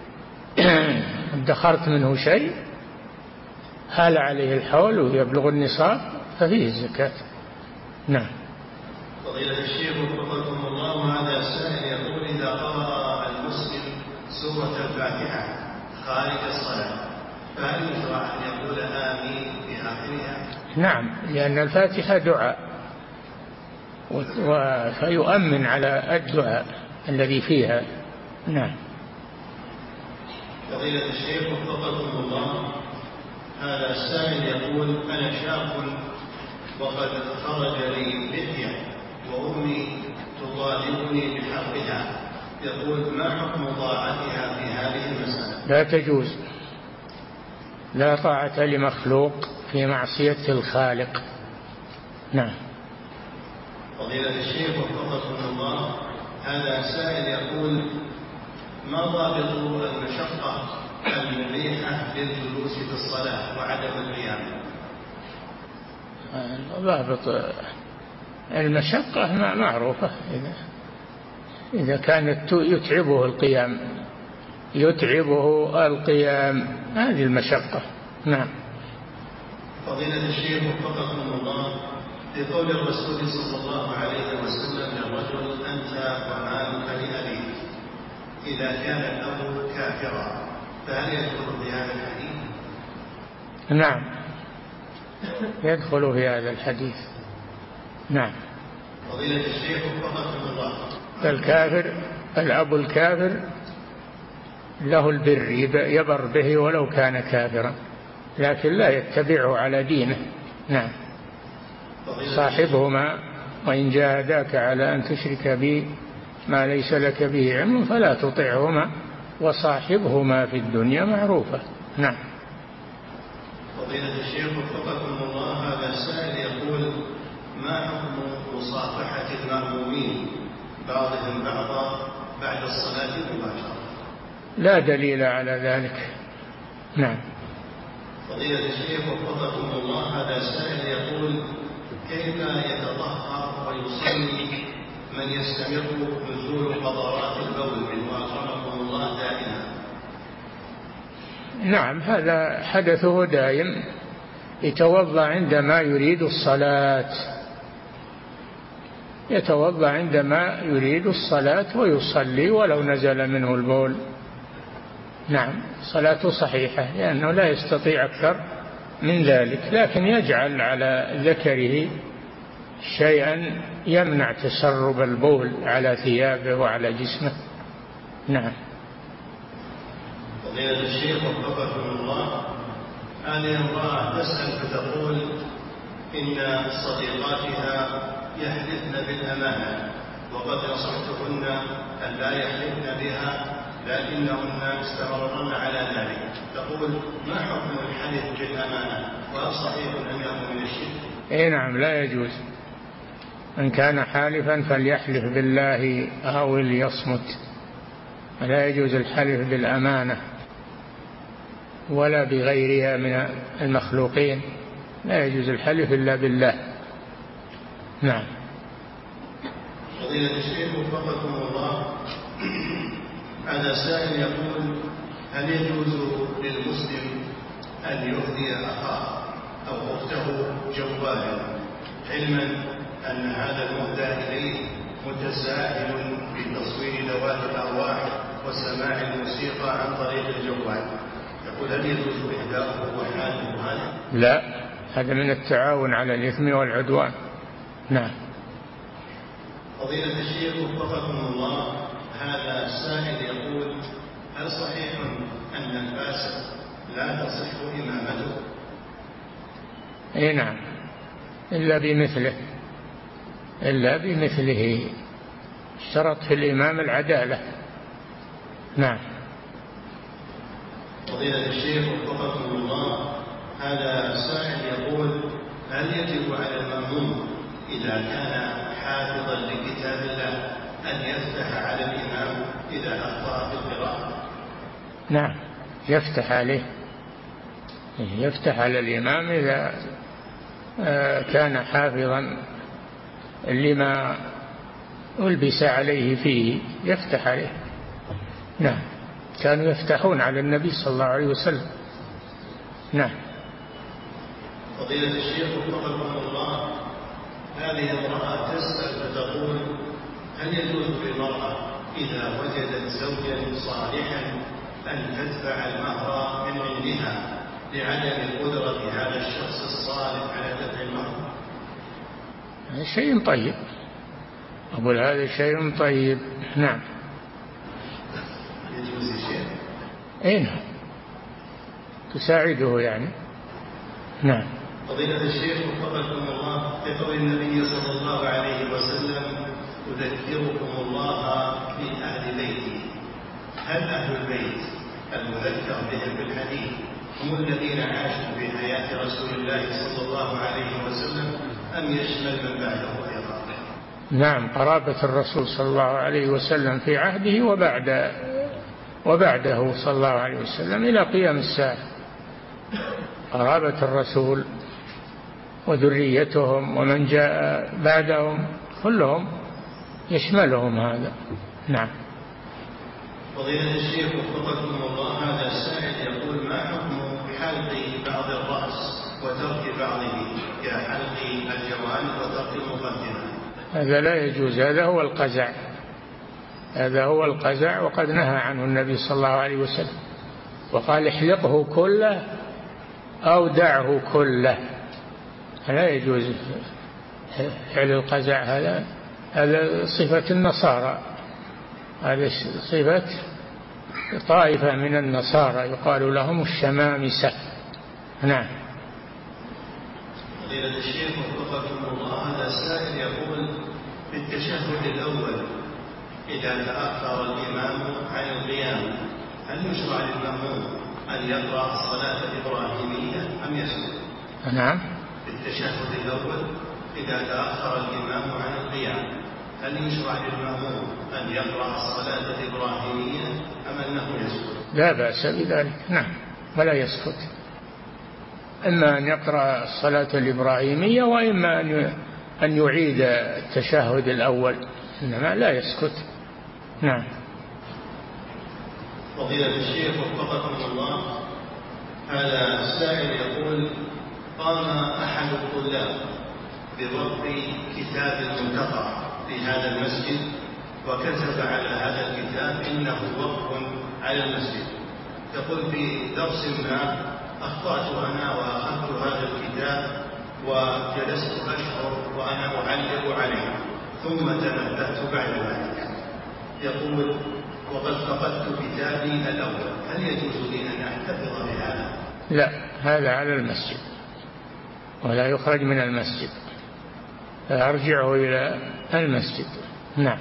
Speaker 2: ادخرت منه شيء حال عليه الحول ويبلغ النصاب ففيه الزكاة. نعم.
Speaker 1: فضيلة الشيخ وفقكم الله، هذا السائل يقول: إذا قرأ المسلم سورة الفاتحة خارج الصلاة فهل يشرع أن يقول آمين في آخرها؟
Speaker 2: نعم، لأن الفاتحة دعاء فيؤمن على الدعاء الذي فيها. نعم.
Speaker 1: فضيلة الشيخ وفقكم الله، هذا السائل يقول: أنا شاب وقد خرج لي لحية وأمي تطالبني بحقها، يقول: ما حكم طاعتها في هذه المسألة؟
Speaker 2: لا تجوز، لا طاعة لمخلوق في معصية الخالق. نعم.
Speaker 1: فضيلة الشيخ وفقكم الله، هذا سائل يقول: ما ضابط المشقة المريحة للجلوس في الصلاة وعدم القيام؟
Speaker 2: ضابط المشقة معروفة، إذا إذا كانت يتعبه القيام يتعبه القيام هذه المشقة. نعم.
Speaker 1: فضيلة الشيخ وفقكم الله، في قول الرسول صلى الله عليه وسلم للرجل: أنت ومالك لأبيك، إذا كان الأب كافرا، فهل يدخل في هذا الحديث؟
Speaker 2: نعم، يدخل في هذا الحديث. نعم.
Speaker 1: فضيلة الشيخ وفقكم الله،
Speaker 2: الكافر الأب الكافر له البر، يبر به ولو كان كافرا، لكن لا يتبعه على دينه. نعم. صاحبهما وإن جاهداك على أن تشرك بي ما ليس لك به علم فلا تطعهما وصاحبهما في الدنيا معروفة. نعم.
Speaker 1: فضيلة الشيخ وفقكم الله، هذا السائل يقول: ما حكم مصافحة المأمومين بعضهم بعضا بعد الصلاة مباشرة؟
Speaker 2: لا دليل على ذلك. نعم.
Speaker 1: فضيلة الشيخ وفقكم الله، هذا سائل يقول: كيف يتطهر ويصلي من يستمر نزول قطرات البول منه أكرمكم الله دائما؟
Speaker 2: نعم، هذا حدثه دائم، يتوضأ عندما يريد الصلاة، يتوضأ عندما يريد الصلاة ويصلي ولو نزل منه البول. نعم، صلاته صحيحة لأنه لا يستطيع أكثر من ذلك، لكن يجعل على ذكره شيئا يمنع تسرب البول على ثيابه وعلى جسمه. نعم.
Speaker 1: فضيلة الشيخ وفقكم الله، هذه امرأة تسأل فتقول إن صديقاتها يحلفن بالأمانة وقد نصحتهن أن لا يحلفن بها لكنهن استمرن على ذلك، تقول: ما حكم الحلف بالأمانة وهل صحيح أنه من الشرك؟
Speaker 2: إيه نعم، لا يجوز. من كان حالفا فليحلف بالله أو ليصمت، لا يجوز الحلف بالأمانة ولا بغيرها من المخلوقين، لا يجوز الحلف إلا بالله. نعم.
Speaker 1: فضيلة الشيخ وفقكم الله، هذا سائل يقول: هل يجوز للمسلم أن يهدي أخاه أو أخته جوالا علما أن هذا المهدى إليه متساهل بتصوير ذوات الأرواح وسماع الموسيقى عن طريق الجوال؟ يقول: هل يجوز إهداؤه وحاله هذا؟
Speaker 2: لا، هذا من التعاون على الإثم والعدوان. نعم.
Speaker 1: فضيلة الشيخ وفقكم الله، هذا السائل يقول: هل صحيح أن الفاسق لا تصح إمامته؟
Speaker 2: اي نعم، إلا بمثله، إلا بمثله، اشترط في الإمام العدالة. نعم.
Speaker 1: فضيلة الشيخ وفقكم الله، هذا السائل يقول: هل يجب على المأموم إذا كان حافظا لكتاب الله أن يفتح على الإمام إذا أخطأ في القراءة؟
Speaker 2: نعم، يفتح عليه، يفتح على الإمام إذا كان حافظا لما ألبس عليه فيه، يفتح عليه. نعم، كانوا يفتحون على النبي صلى الله عليه وسلم. نعم.
Speaker 1: فضيلة الشيخ وفقكم الله، هذه امرأة تسأل فتقول: هل يجوز للمرأة إذا وجدت زوجا صالحا أن تدفع المهر من عندها لعدم قدرة هذا الشخص الصالح على دفع المهر؟
Speaker 2: شيء طيب، أقول هذا شيء طيب. نعم.
Speaker 1: يجوز الشيء.
Speaker 2: أي نعم، تساعده يعني. نعم.
Speaker 1: فضيلة الشيخ وفقكم الله، يقول النبي صلى الله عليه وسلم: أذكركم الله في أهل بيتي. هل أهل البيت المذكر بهم بالحديث هم الذين عاشوا في حياة رسول الله صلى الله عليه وسلم أم يشمل من بعده أيضا؟
Speaker 2: نعم، قرابة الرسول صلى الله عليه وسلم في عهده وبعد وبعده صلى الله عليه وسلم إلى قيام الساعة. قرابة الرسول وذريتهم ومن جاء بعدهم كلهم يشملهم هذا. نعم.
Speaker 1: فضيلة الشيخ وفقكم الله، هذا السائل يقول: ما حكم حلق بعض الرأس وترك بعضه كحلق الجوانب وترك المقدمة؟
Speaker 2: هذا لا يجوز، هذا هو القزع، هذا هو القزع وقد نهى عنه النبي صلى الله عليه وسلم وقال: احلقه كله أو دعه كله. لا يجوز فعل القزع، هذا هذا صفة النصارى، هذا صفة طائفة من النصارى يقال لهم الشمامسة. نعم.
Speaker 1: فضيلة الشيخ وفقكم الله، هذا السائل يقول: في التشهد الأول إذا تأخر الإمام عن القيام هل يشرع للمأموم أن يقرأ الصلاة الإبراهيمية أم يسكت؟
Speaker 2: نعم.
Speaker 1: في التشهد الأول إذا تأخر الإمام عن القيام هل يشرع للمأموم أن يقرأ الصلاة الإبراهيمية أم أنه يسكت؟
Speaker 2: لا بأس بذلك، نعم، ولا يسكت. إما أن يقرأ الصلاة الإبراهيمية وإما أن يعيد التشهد الأول، إنما لا يسكت. نعم.
Speaker 1: فضيلة الشيخ وفقكم الله، هذا السائل يقول: قام أحد الطلاب بضبط كتاب المنتقى في هذا المسجد وكتب على هذا الكتاب إنه وقف على المسجد. يقول: في درس ما أخطأت أنا وأخذت هذا الكتاب وجلست أشعر وأنا أعلق عليه ثم تنبهت بعد ذلك. يقول: وقد فقدت كتابي الأول، هل يجوز لي أن أحتفظ بهذا؟
Speaker 2: لا، هذا على المسجد ولا يخرج من المسجد، فأرجعه إلى المسجد. نعم.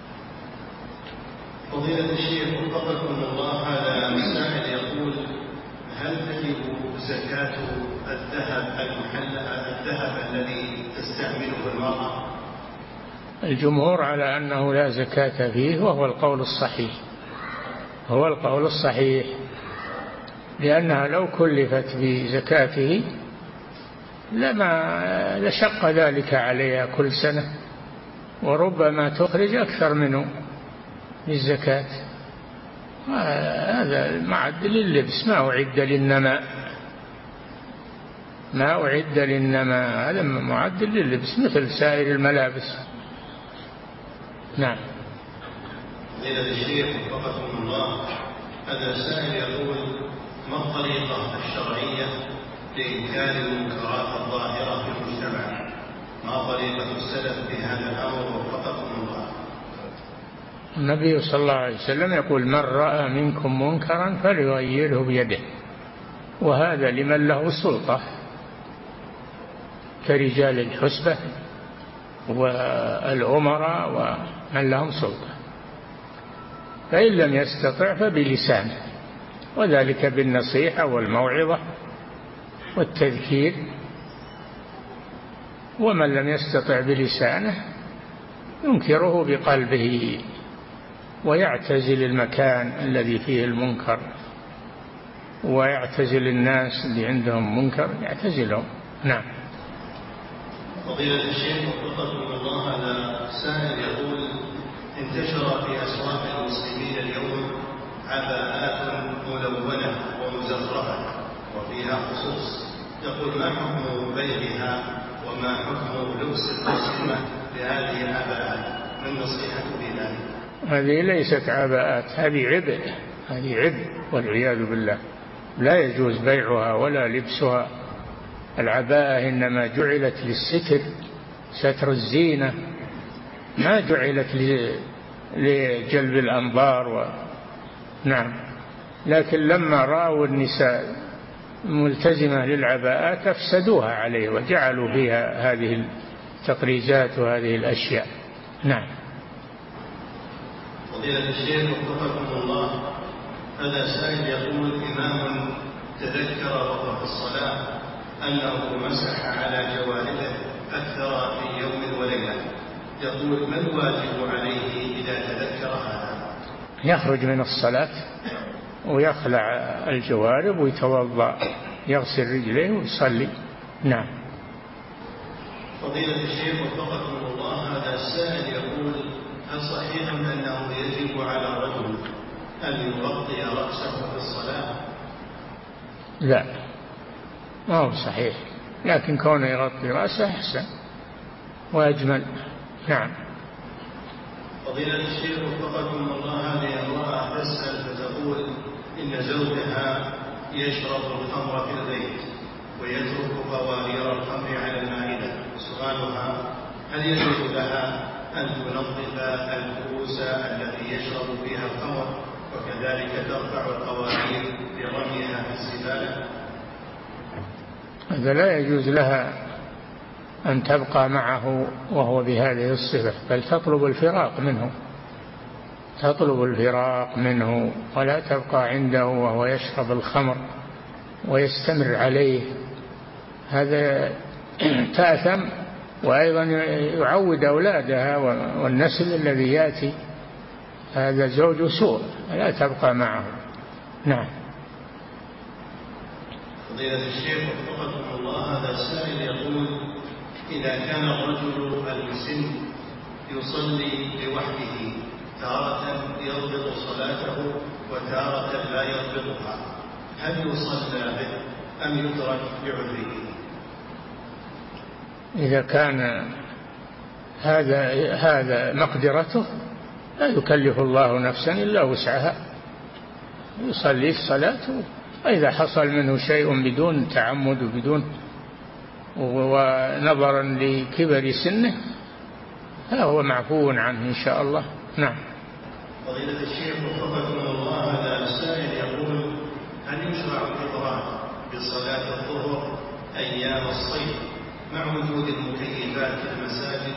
Speaker 1: فضيلة الشيخ وفقكم الله، هذا السائل يقول: هل تجب زكاة الذهب المحلى الذهب الذي تستعمله المرأة؟
Speaker 2: الجمهور على أنه لا زكاة فيه، وهو القول الصحيح، هو القول الصحيح، لأنها لو كلفت بزكاته لما لشق ذلك عليها كل سنة، وربما تخرج أكثر منه للزكاة. هذا معد لللبس، ما أعد للنماء، ما أعد للنماء، هذا معد لللبس مثل سائر الملابس. نعم.
Speaker 1: فضيلة الشيخ وفقكم الله، هذا السائل يقول: ما الطريقة الشرعية لإنكار المنكرات الظاهرة في المجتمع؟ ما طريقة السلف في هذا الأمر وفقكم الله؟
Speaker 2: النبي صلى الله عليه وسلم يقول: من رأى منكم منكرا فليغيره بيده، وهذا لمن له سلطة كرجال الحسبة والأمراء ومن لهم سلطة، فإن لم يستطع فبلسانه، وذلك بالنصيحة والموعظة والتذكير، ومن لم يستطع بلسانه ينكره بقلبه ويعتزل المكان الذي فيه المنكر، ويعتزل الناس اللي عندهم منكر يعتزلهم. نعم.
Speaker 1: فضيلة الشيخ وفقكم الله، هذا سائل يقول: انتشر في أسواق المسلمين اليوم عباءات ملونة ومزخرفة وفيها خصوص، يقول: ما حكم بيعها وما حكم لبس المسلمة لهذه العباءات؟ ما النصيحة في ذلك؟
Speaker 2: هذه ليست عباءات، هذه عبء، هذه عبء والعياذ بالله، لا يجوز بيعها ولا لبسها. العباءة إنما جعلت للستر، ستر الزينة، ما جعلت لجلب الأنظار و... نعم. لكن لما رأوا النساء ملتزمة للعباءات أفسدوها عليه وجعلوا فيها هذه التقريزات وهذه الأشياء. نعم.
Speaker 1: فضيلة الشيخ وفقكم الله، هذا سائل يقول: إمام تذكر وهو في الصلاة أنه مسح على جوارحه أكثر من يوم وليلة، يقول: ما الواجب عليه إذا تذكر هذا؟
Speaker 2: يخرج من الصلاة ويخلع الجوارب ويتوضأ، يغسل رجليه ويصلي. نعم.
Speaker 1: فضيلة الشيخ وفقكم الله، هذا السائل يقول: هل صحيح أنه يجب على الرجل أن يغطي رأسه في الصلاة؟
Speaker 2: لا، ما هو صحيح، لكن كونه يغطي رأسه أحسن وأجمل. نعم.
Speaker 1: فضيلة الشيخ وفقكم الله، هذه امرأة تسأل فتقول إن زوجها يشرب الخمر في البيت ويترك فوارير الخمر على المائدة. سؤالها: هل يجوز لها أن تنظف الكؤوس التي يشرب فيها الخمر وكذلك ترفع الفوارير برميها في الزبالة؟
Speaker 2: هذا لا يجوز لها أن تبقى معه وهو بهذه الصفة، بل تطلب الفراق منه، تطلب الفراق منه ولا تبقى عنده وهو يشرب الخمر ويستمر عليه. هذا تأثم، وأيضا يعود أولادها والنسل الذي يأتي. هذا زوج سوء، لا تبقى معه. نعم.
Speaker 1: فضيلة الشيخ وفقكم الله، هذا السائل يقول: إذا كان الرجل المسن يصلي لوحده تارة يضبط صلاته وتارة لا يضبطها، هل يصلى به أم يترك بعذره؟
Speaker 2: إذا كان هذا هذا مقدرته لا يكلف الله نفسا إلا وسعها، يصلي الصلاة، وإذا حصل منه شيء بدون تعمد وبدون ونظرا لكبر سنه فهو معفو عنه إن شاء الله. نعم.
Speaker 1: فضيلة الشيخ وفقكم الله، هذا السائل يقول: هل يشرع الإفراد بصلاة الظهر أيام الصيف مع وجود المكيفات في المساجد؟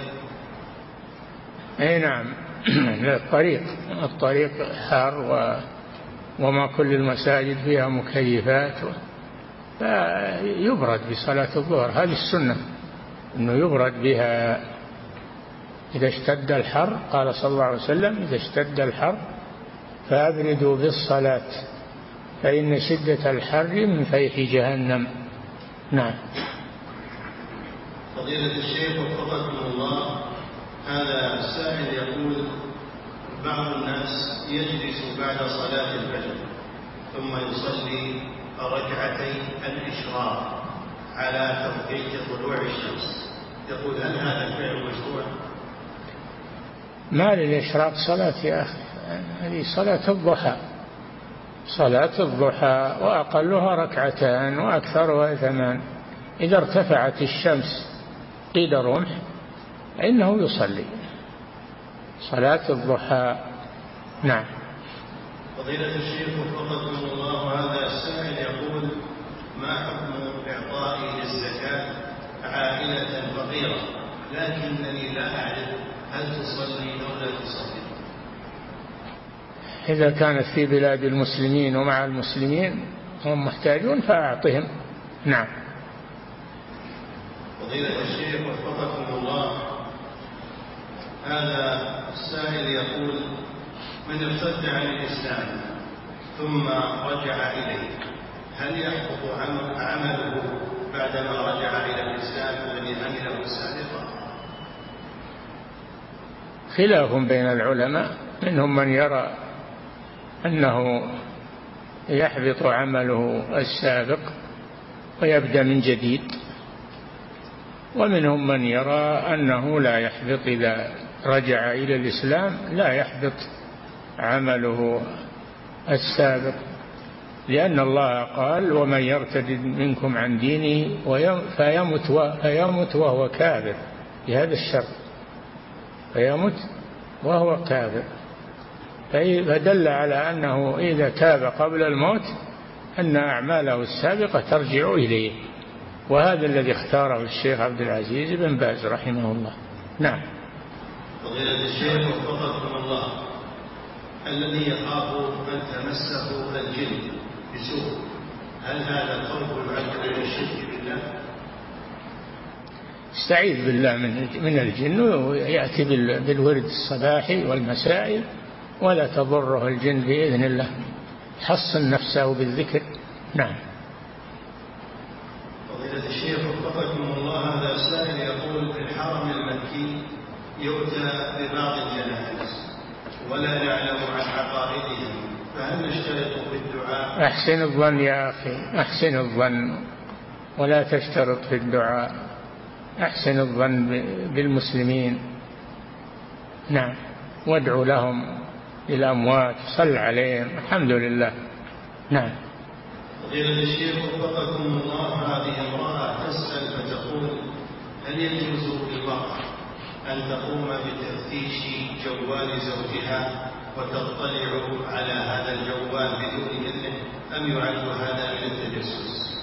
Speaker 2: أي نعم. الطريق الطريق حار و... وما كل المساجد فيها مكيفات، فيبرد بصلاة الظهر. هذه السنة أنه يبرد بها إذا اشتد الحر. قال صلى الله عليه وسلم: إذا اشتد الحر فأبردوا بالصلاة فإن شدة الحر من فيح جهنم. نعم.
Speaker 1: فضيلة الشيخ وفقكم الله، هذا السائل يقول: بعض الناس يجلس بعد صلاة الفجر ثم يصلي ركعتي الإشراق على توقيت طلوع الشمس، يقول: هل هذا الفعل مشروع؟
Speaker 2: ما للإشراق صلاة يا أخي، هذه صلاة الضحى، صلاة الضحى وأقلها ركعتان وأكثرها ثمان. إذا ارتفعت الشمس قيد رمح فإنه يصلي صلاة الضحى. نعم.
Speaker 1: فضيلة الشيخ وفقكم الله، هذا السائل يقول: ما حكم إعطائي الزكاة عائلة فقيرة لكنني لا أعرف هل تصلي أو لا تصلي؟
Speaker 2: إذا كانت في بلاد المسلمين ومع المسلمين هم محتاجون فأعطهم. نعم.
Speaker 1: فضيلة الشيخ وفقكم الله، هذا السائل يقول: من ارتد عن الإسلام ثم رجع إليه هل يحبط عمله بعدما رجع إلى الإسلام الذي عمله سابقا؟
Speaker 2: خلاف بين العلماء، منهم من يرى أنه يحبط عمله السابق ويبدأ من جديد، ومنهم من يرى أنه لا يحبط إذا رجع إلى الإسلام، لا يحبط عمله السابق، لأن الله قال: ومن يرتد منكم عن دينه فيمت, فيمت وهو كافر، بهذا الشرط. فيمت وهو كافر، فدل على أنه إذا تاب قبل الموت أن أعماله السابقة ترجع إليه، وهذا الذي اختاره الشيخ عبد العزيز بن باز رحمه الله. نعم.
Speaker 1: فضيلة الشيخ وفقكم الله، الذي يخاف أن تمسه الجن بسوء، هل هذا الخوف يعد من الشرك بالله؟
Speaker 2: استعيذ بالله من الجن ويأتي بالورد الصباحي والمسائي، ولا تضره الجن بإذن الله، حصن نفسه بالذكر. نعم.
Speaker 1: فضيلة الشيخ وفقكم الله، هذا سائل يقول: في الحرم المكي يؤتى ببعض الجنائز ولا نعلم عن عقائدهم، فهل نشترط في الدعاء؟
Speaker 2: أحسن الظن يا أخي، أحسن الظن ولا تشترط في الدعاء، أحسن الظن بالمسلمين. نعم. وادعو لهم للأموات، صل عليهم، الحمد لله. نعم.
Speaker 1: فضيلة الشيخ وفقكم الله، هذه امرأة تسأل فتقول: هل يجوز للمرأة أن تقوم بتفتيش جوال زوجها وتطلع على هذا الجوال بدون إذنه، أم يعد هذا من التجسس؟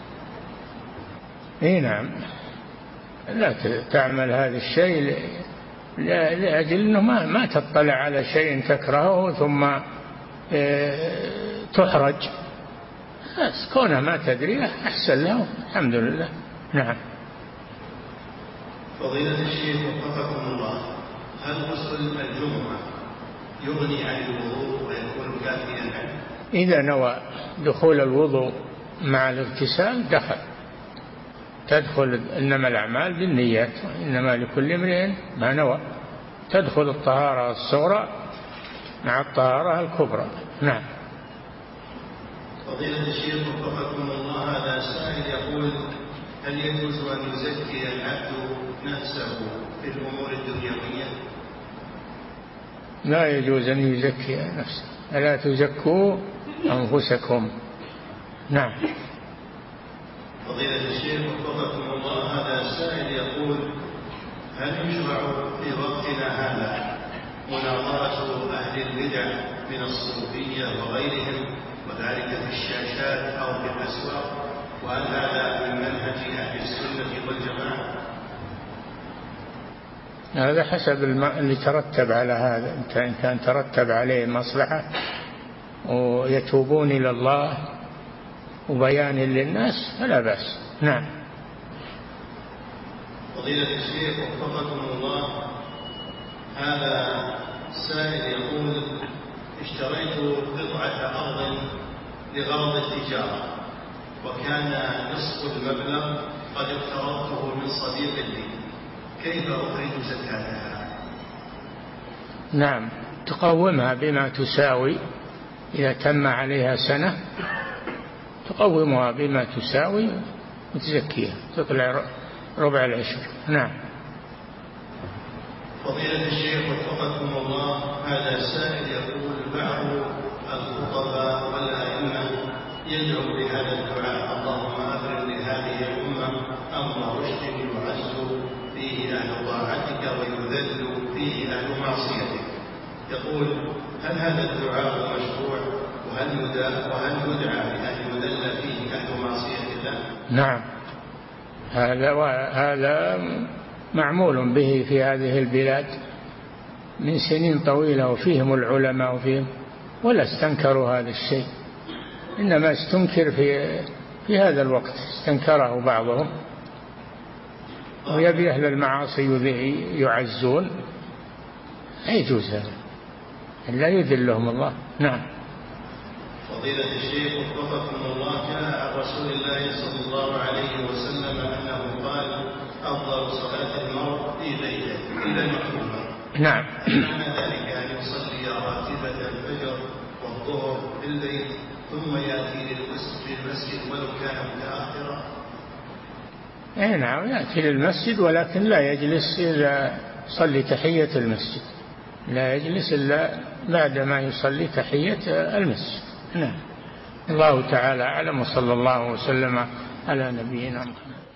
Speaker 2: إيه نعم، لا تعمل هذا الشيء لأجل أنه ما, ما تطلع على شيء تكرهه ثم تحرج، بس كونها ما تدري أحسن له، الحمد لله. نعم.
Speaker 1: فضيلة الشيخ وفقكم الله، هل غسل الجمعة يغني عن الوضوء ويكون كافيا عنه؟
Speaker 2: إذا نوى دخول الوضوء مع الاغتسال دخل، تدخل، إنما الأعمال بالنيات إنما لكل امرئ ما نوى، تدخل الطهارة الصغرى مع الطهارة الكبرى. نعم.
Speaker 1: فضيلة الشيخ وفقكم الله، هذا سائل يقول: هل يجوز أن يزكي العبد نفسه في الأمور الدنيوية؟
Speaker 2: لا يجوز أن يزكي نفسه، ألا تزكوا أنفسكم. نعم.
Speaker 1: فضيلة الشيخ وفقكم الله، هذا السائل يقول: هل يشرع في وقتنا هذا مناظرة أهل البدع من الصوفية وغيرهم، وذلك في الشاشات أو في الأسواق، وهل هذا من منهج أهل السنة والجماعة؟
Speaker 2: هذا حسب اللي ترتب على هذا، إن كان ترتب عليه مصلحة ويتوبون إلى الله وبيان للناس فلا بأس. نعم.
Speaker 1: فضيلة الشيخ وفقكم الله، هذا سائل يقول: اشتريت قطعة أرض لغرض التجارة، وكان نصف المبلغ قد اقترضته من صديق لي، كيف أخرج زكاتها؟
Speaker 2: نعم، تقومها بما تساوي، إذا تم عليها سنة تقومها بما تساوي وتزكيها، تطلع ربع العشر. نعم.
Speaker 1: فضيلة الشيخ وفقكم الله، هذا السائل يقول: بعض الخطباء والأئمة يدعو بهذا الدعاء: اللهم أبرم لهذه الأمة أمر رشد يعز فيه أهل طاعتك ويذل فيه أهل معصيتك. يقول: هل هذا الدعاء مشروع؟ وهل يدعى وهل يدعى بأن يذل فيه أهل معصية الله؟
Speaker 2: نعم، هذا هذا معمول به في هذه البلاد من سنين طويلة، وفيهم العلماء وفيهم، ولا استنكروا هذا الشيء، إنما استنكر في في هذا الوقت، استنكره بعضهم، ويبي أهل المعاصي يعزون، لا يجوز هذا، لا يذلهم الله. نعم.
Speaker 1: فضيلة الشيخ وفقكم الله، جاء عن رسول الله صلى الله عليه وسلم أنه قال: أفضل صلاة المرء في بيته إلى المكتوبة.
Speaker 2: نعم.
Speaker 1: معنى ذلك أن يصلي راتبة الفجر والظهر في البيت ثم يأتي للمسجد ولو كان متأخرا؟
Speaker 2: اي نعم، يأتي للمسجد ولكن لا يجلس إلا يصلي تحية المسجد، لا يجلس إلا بعدما يصلي تحية المسجد. نعم. الله تعالى أعلم، وصلى الله وسلم على نبينا محمد.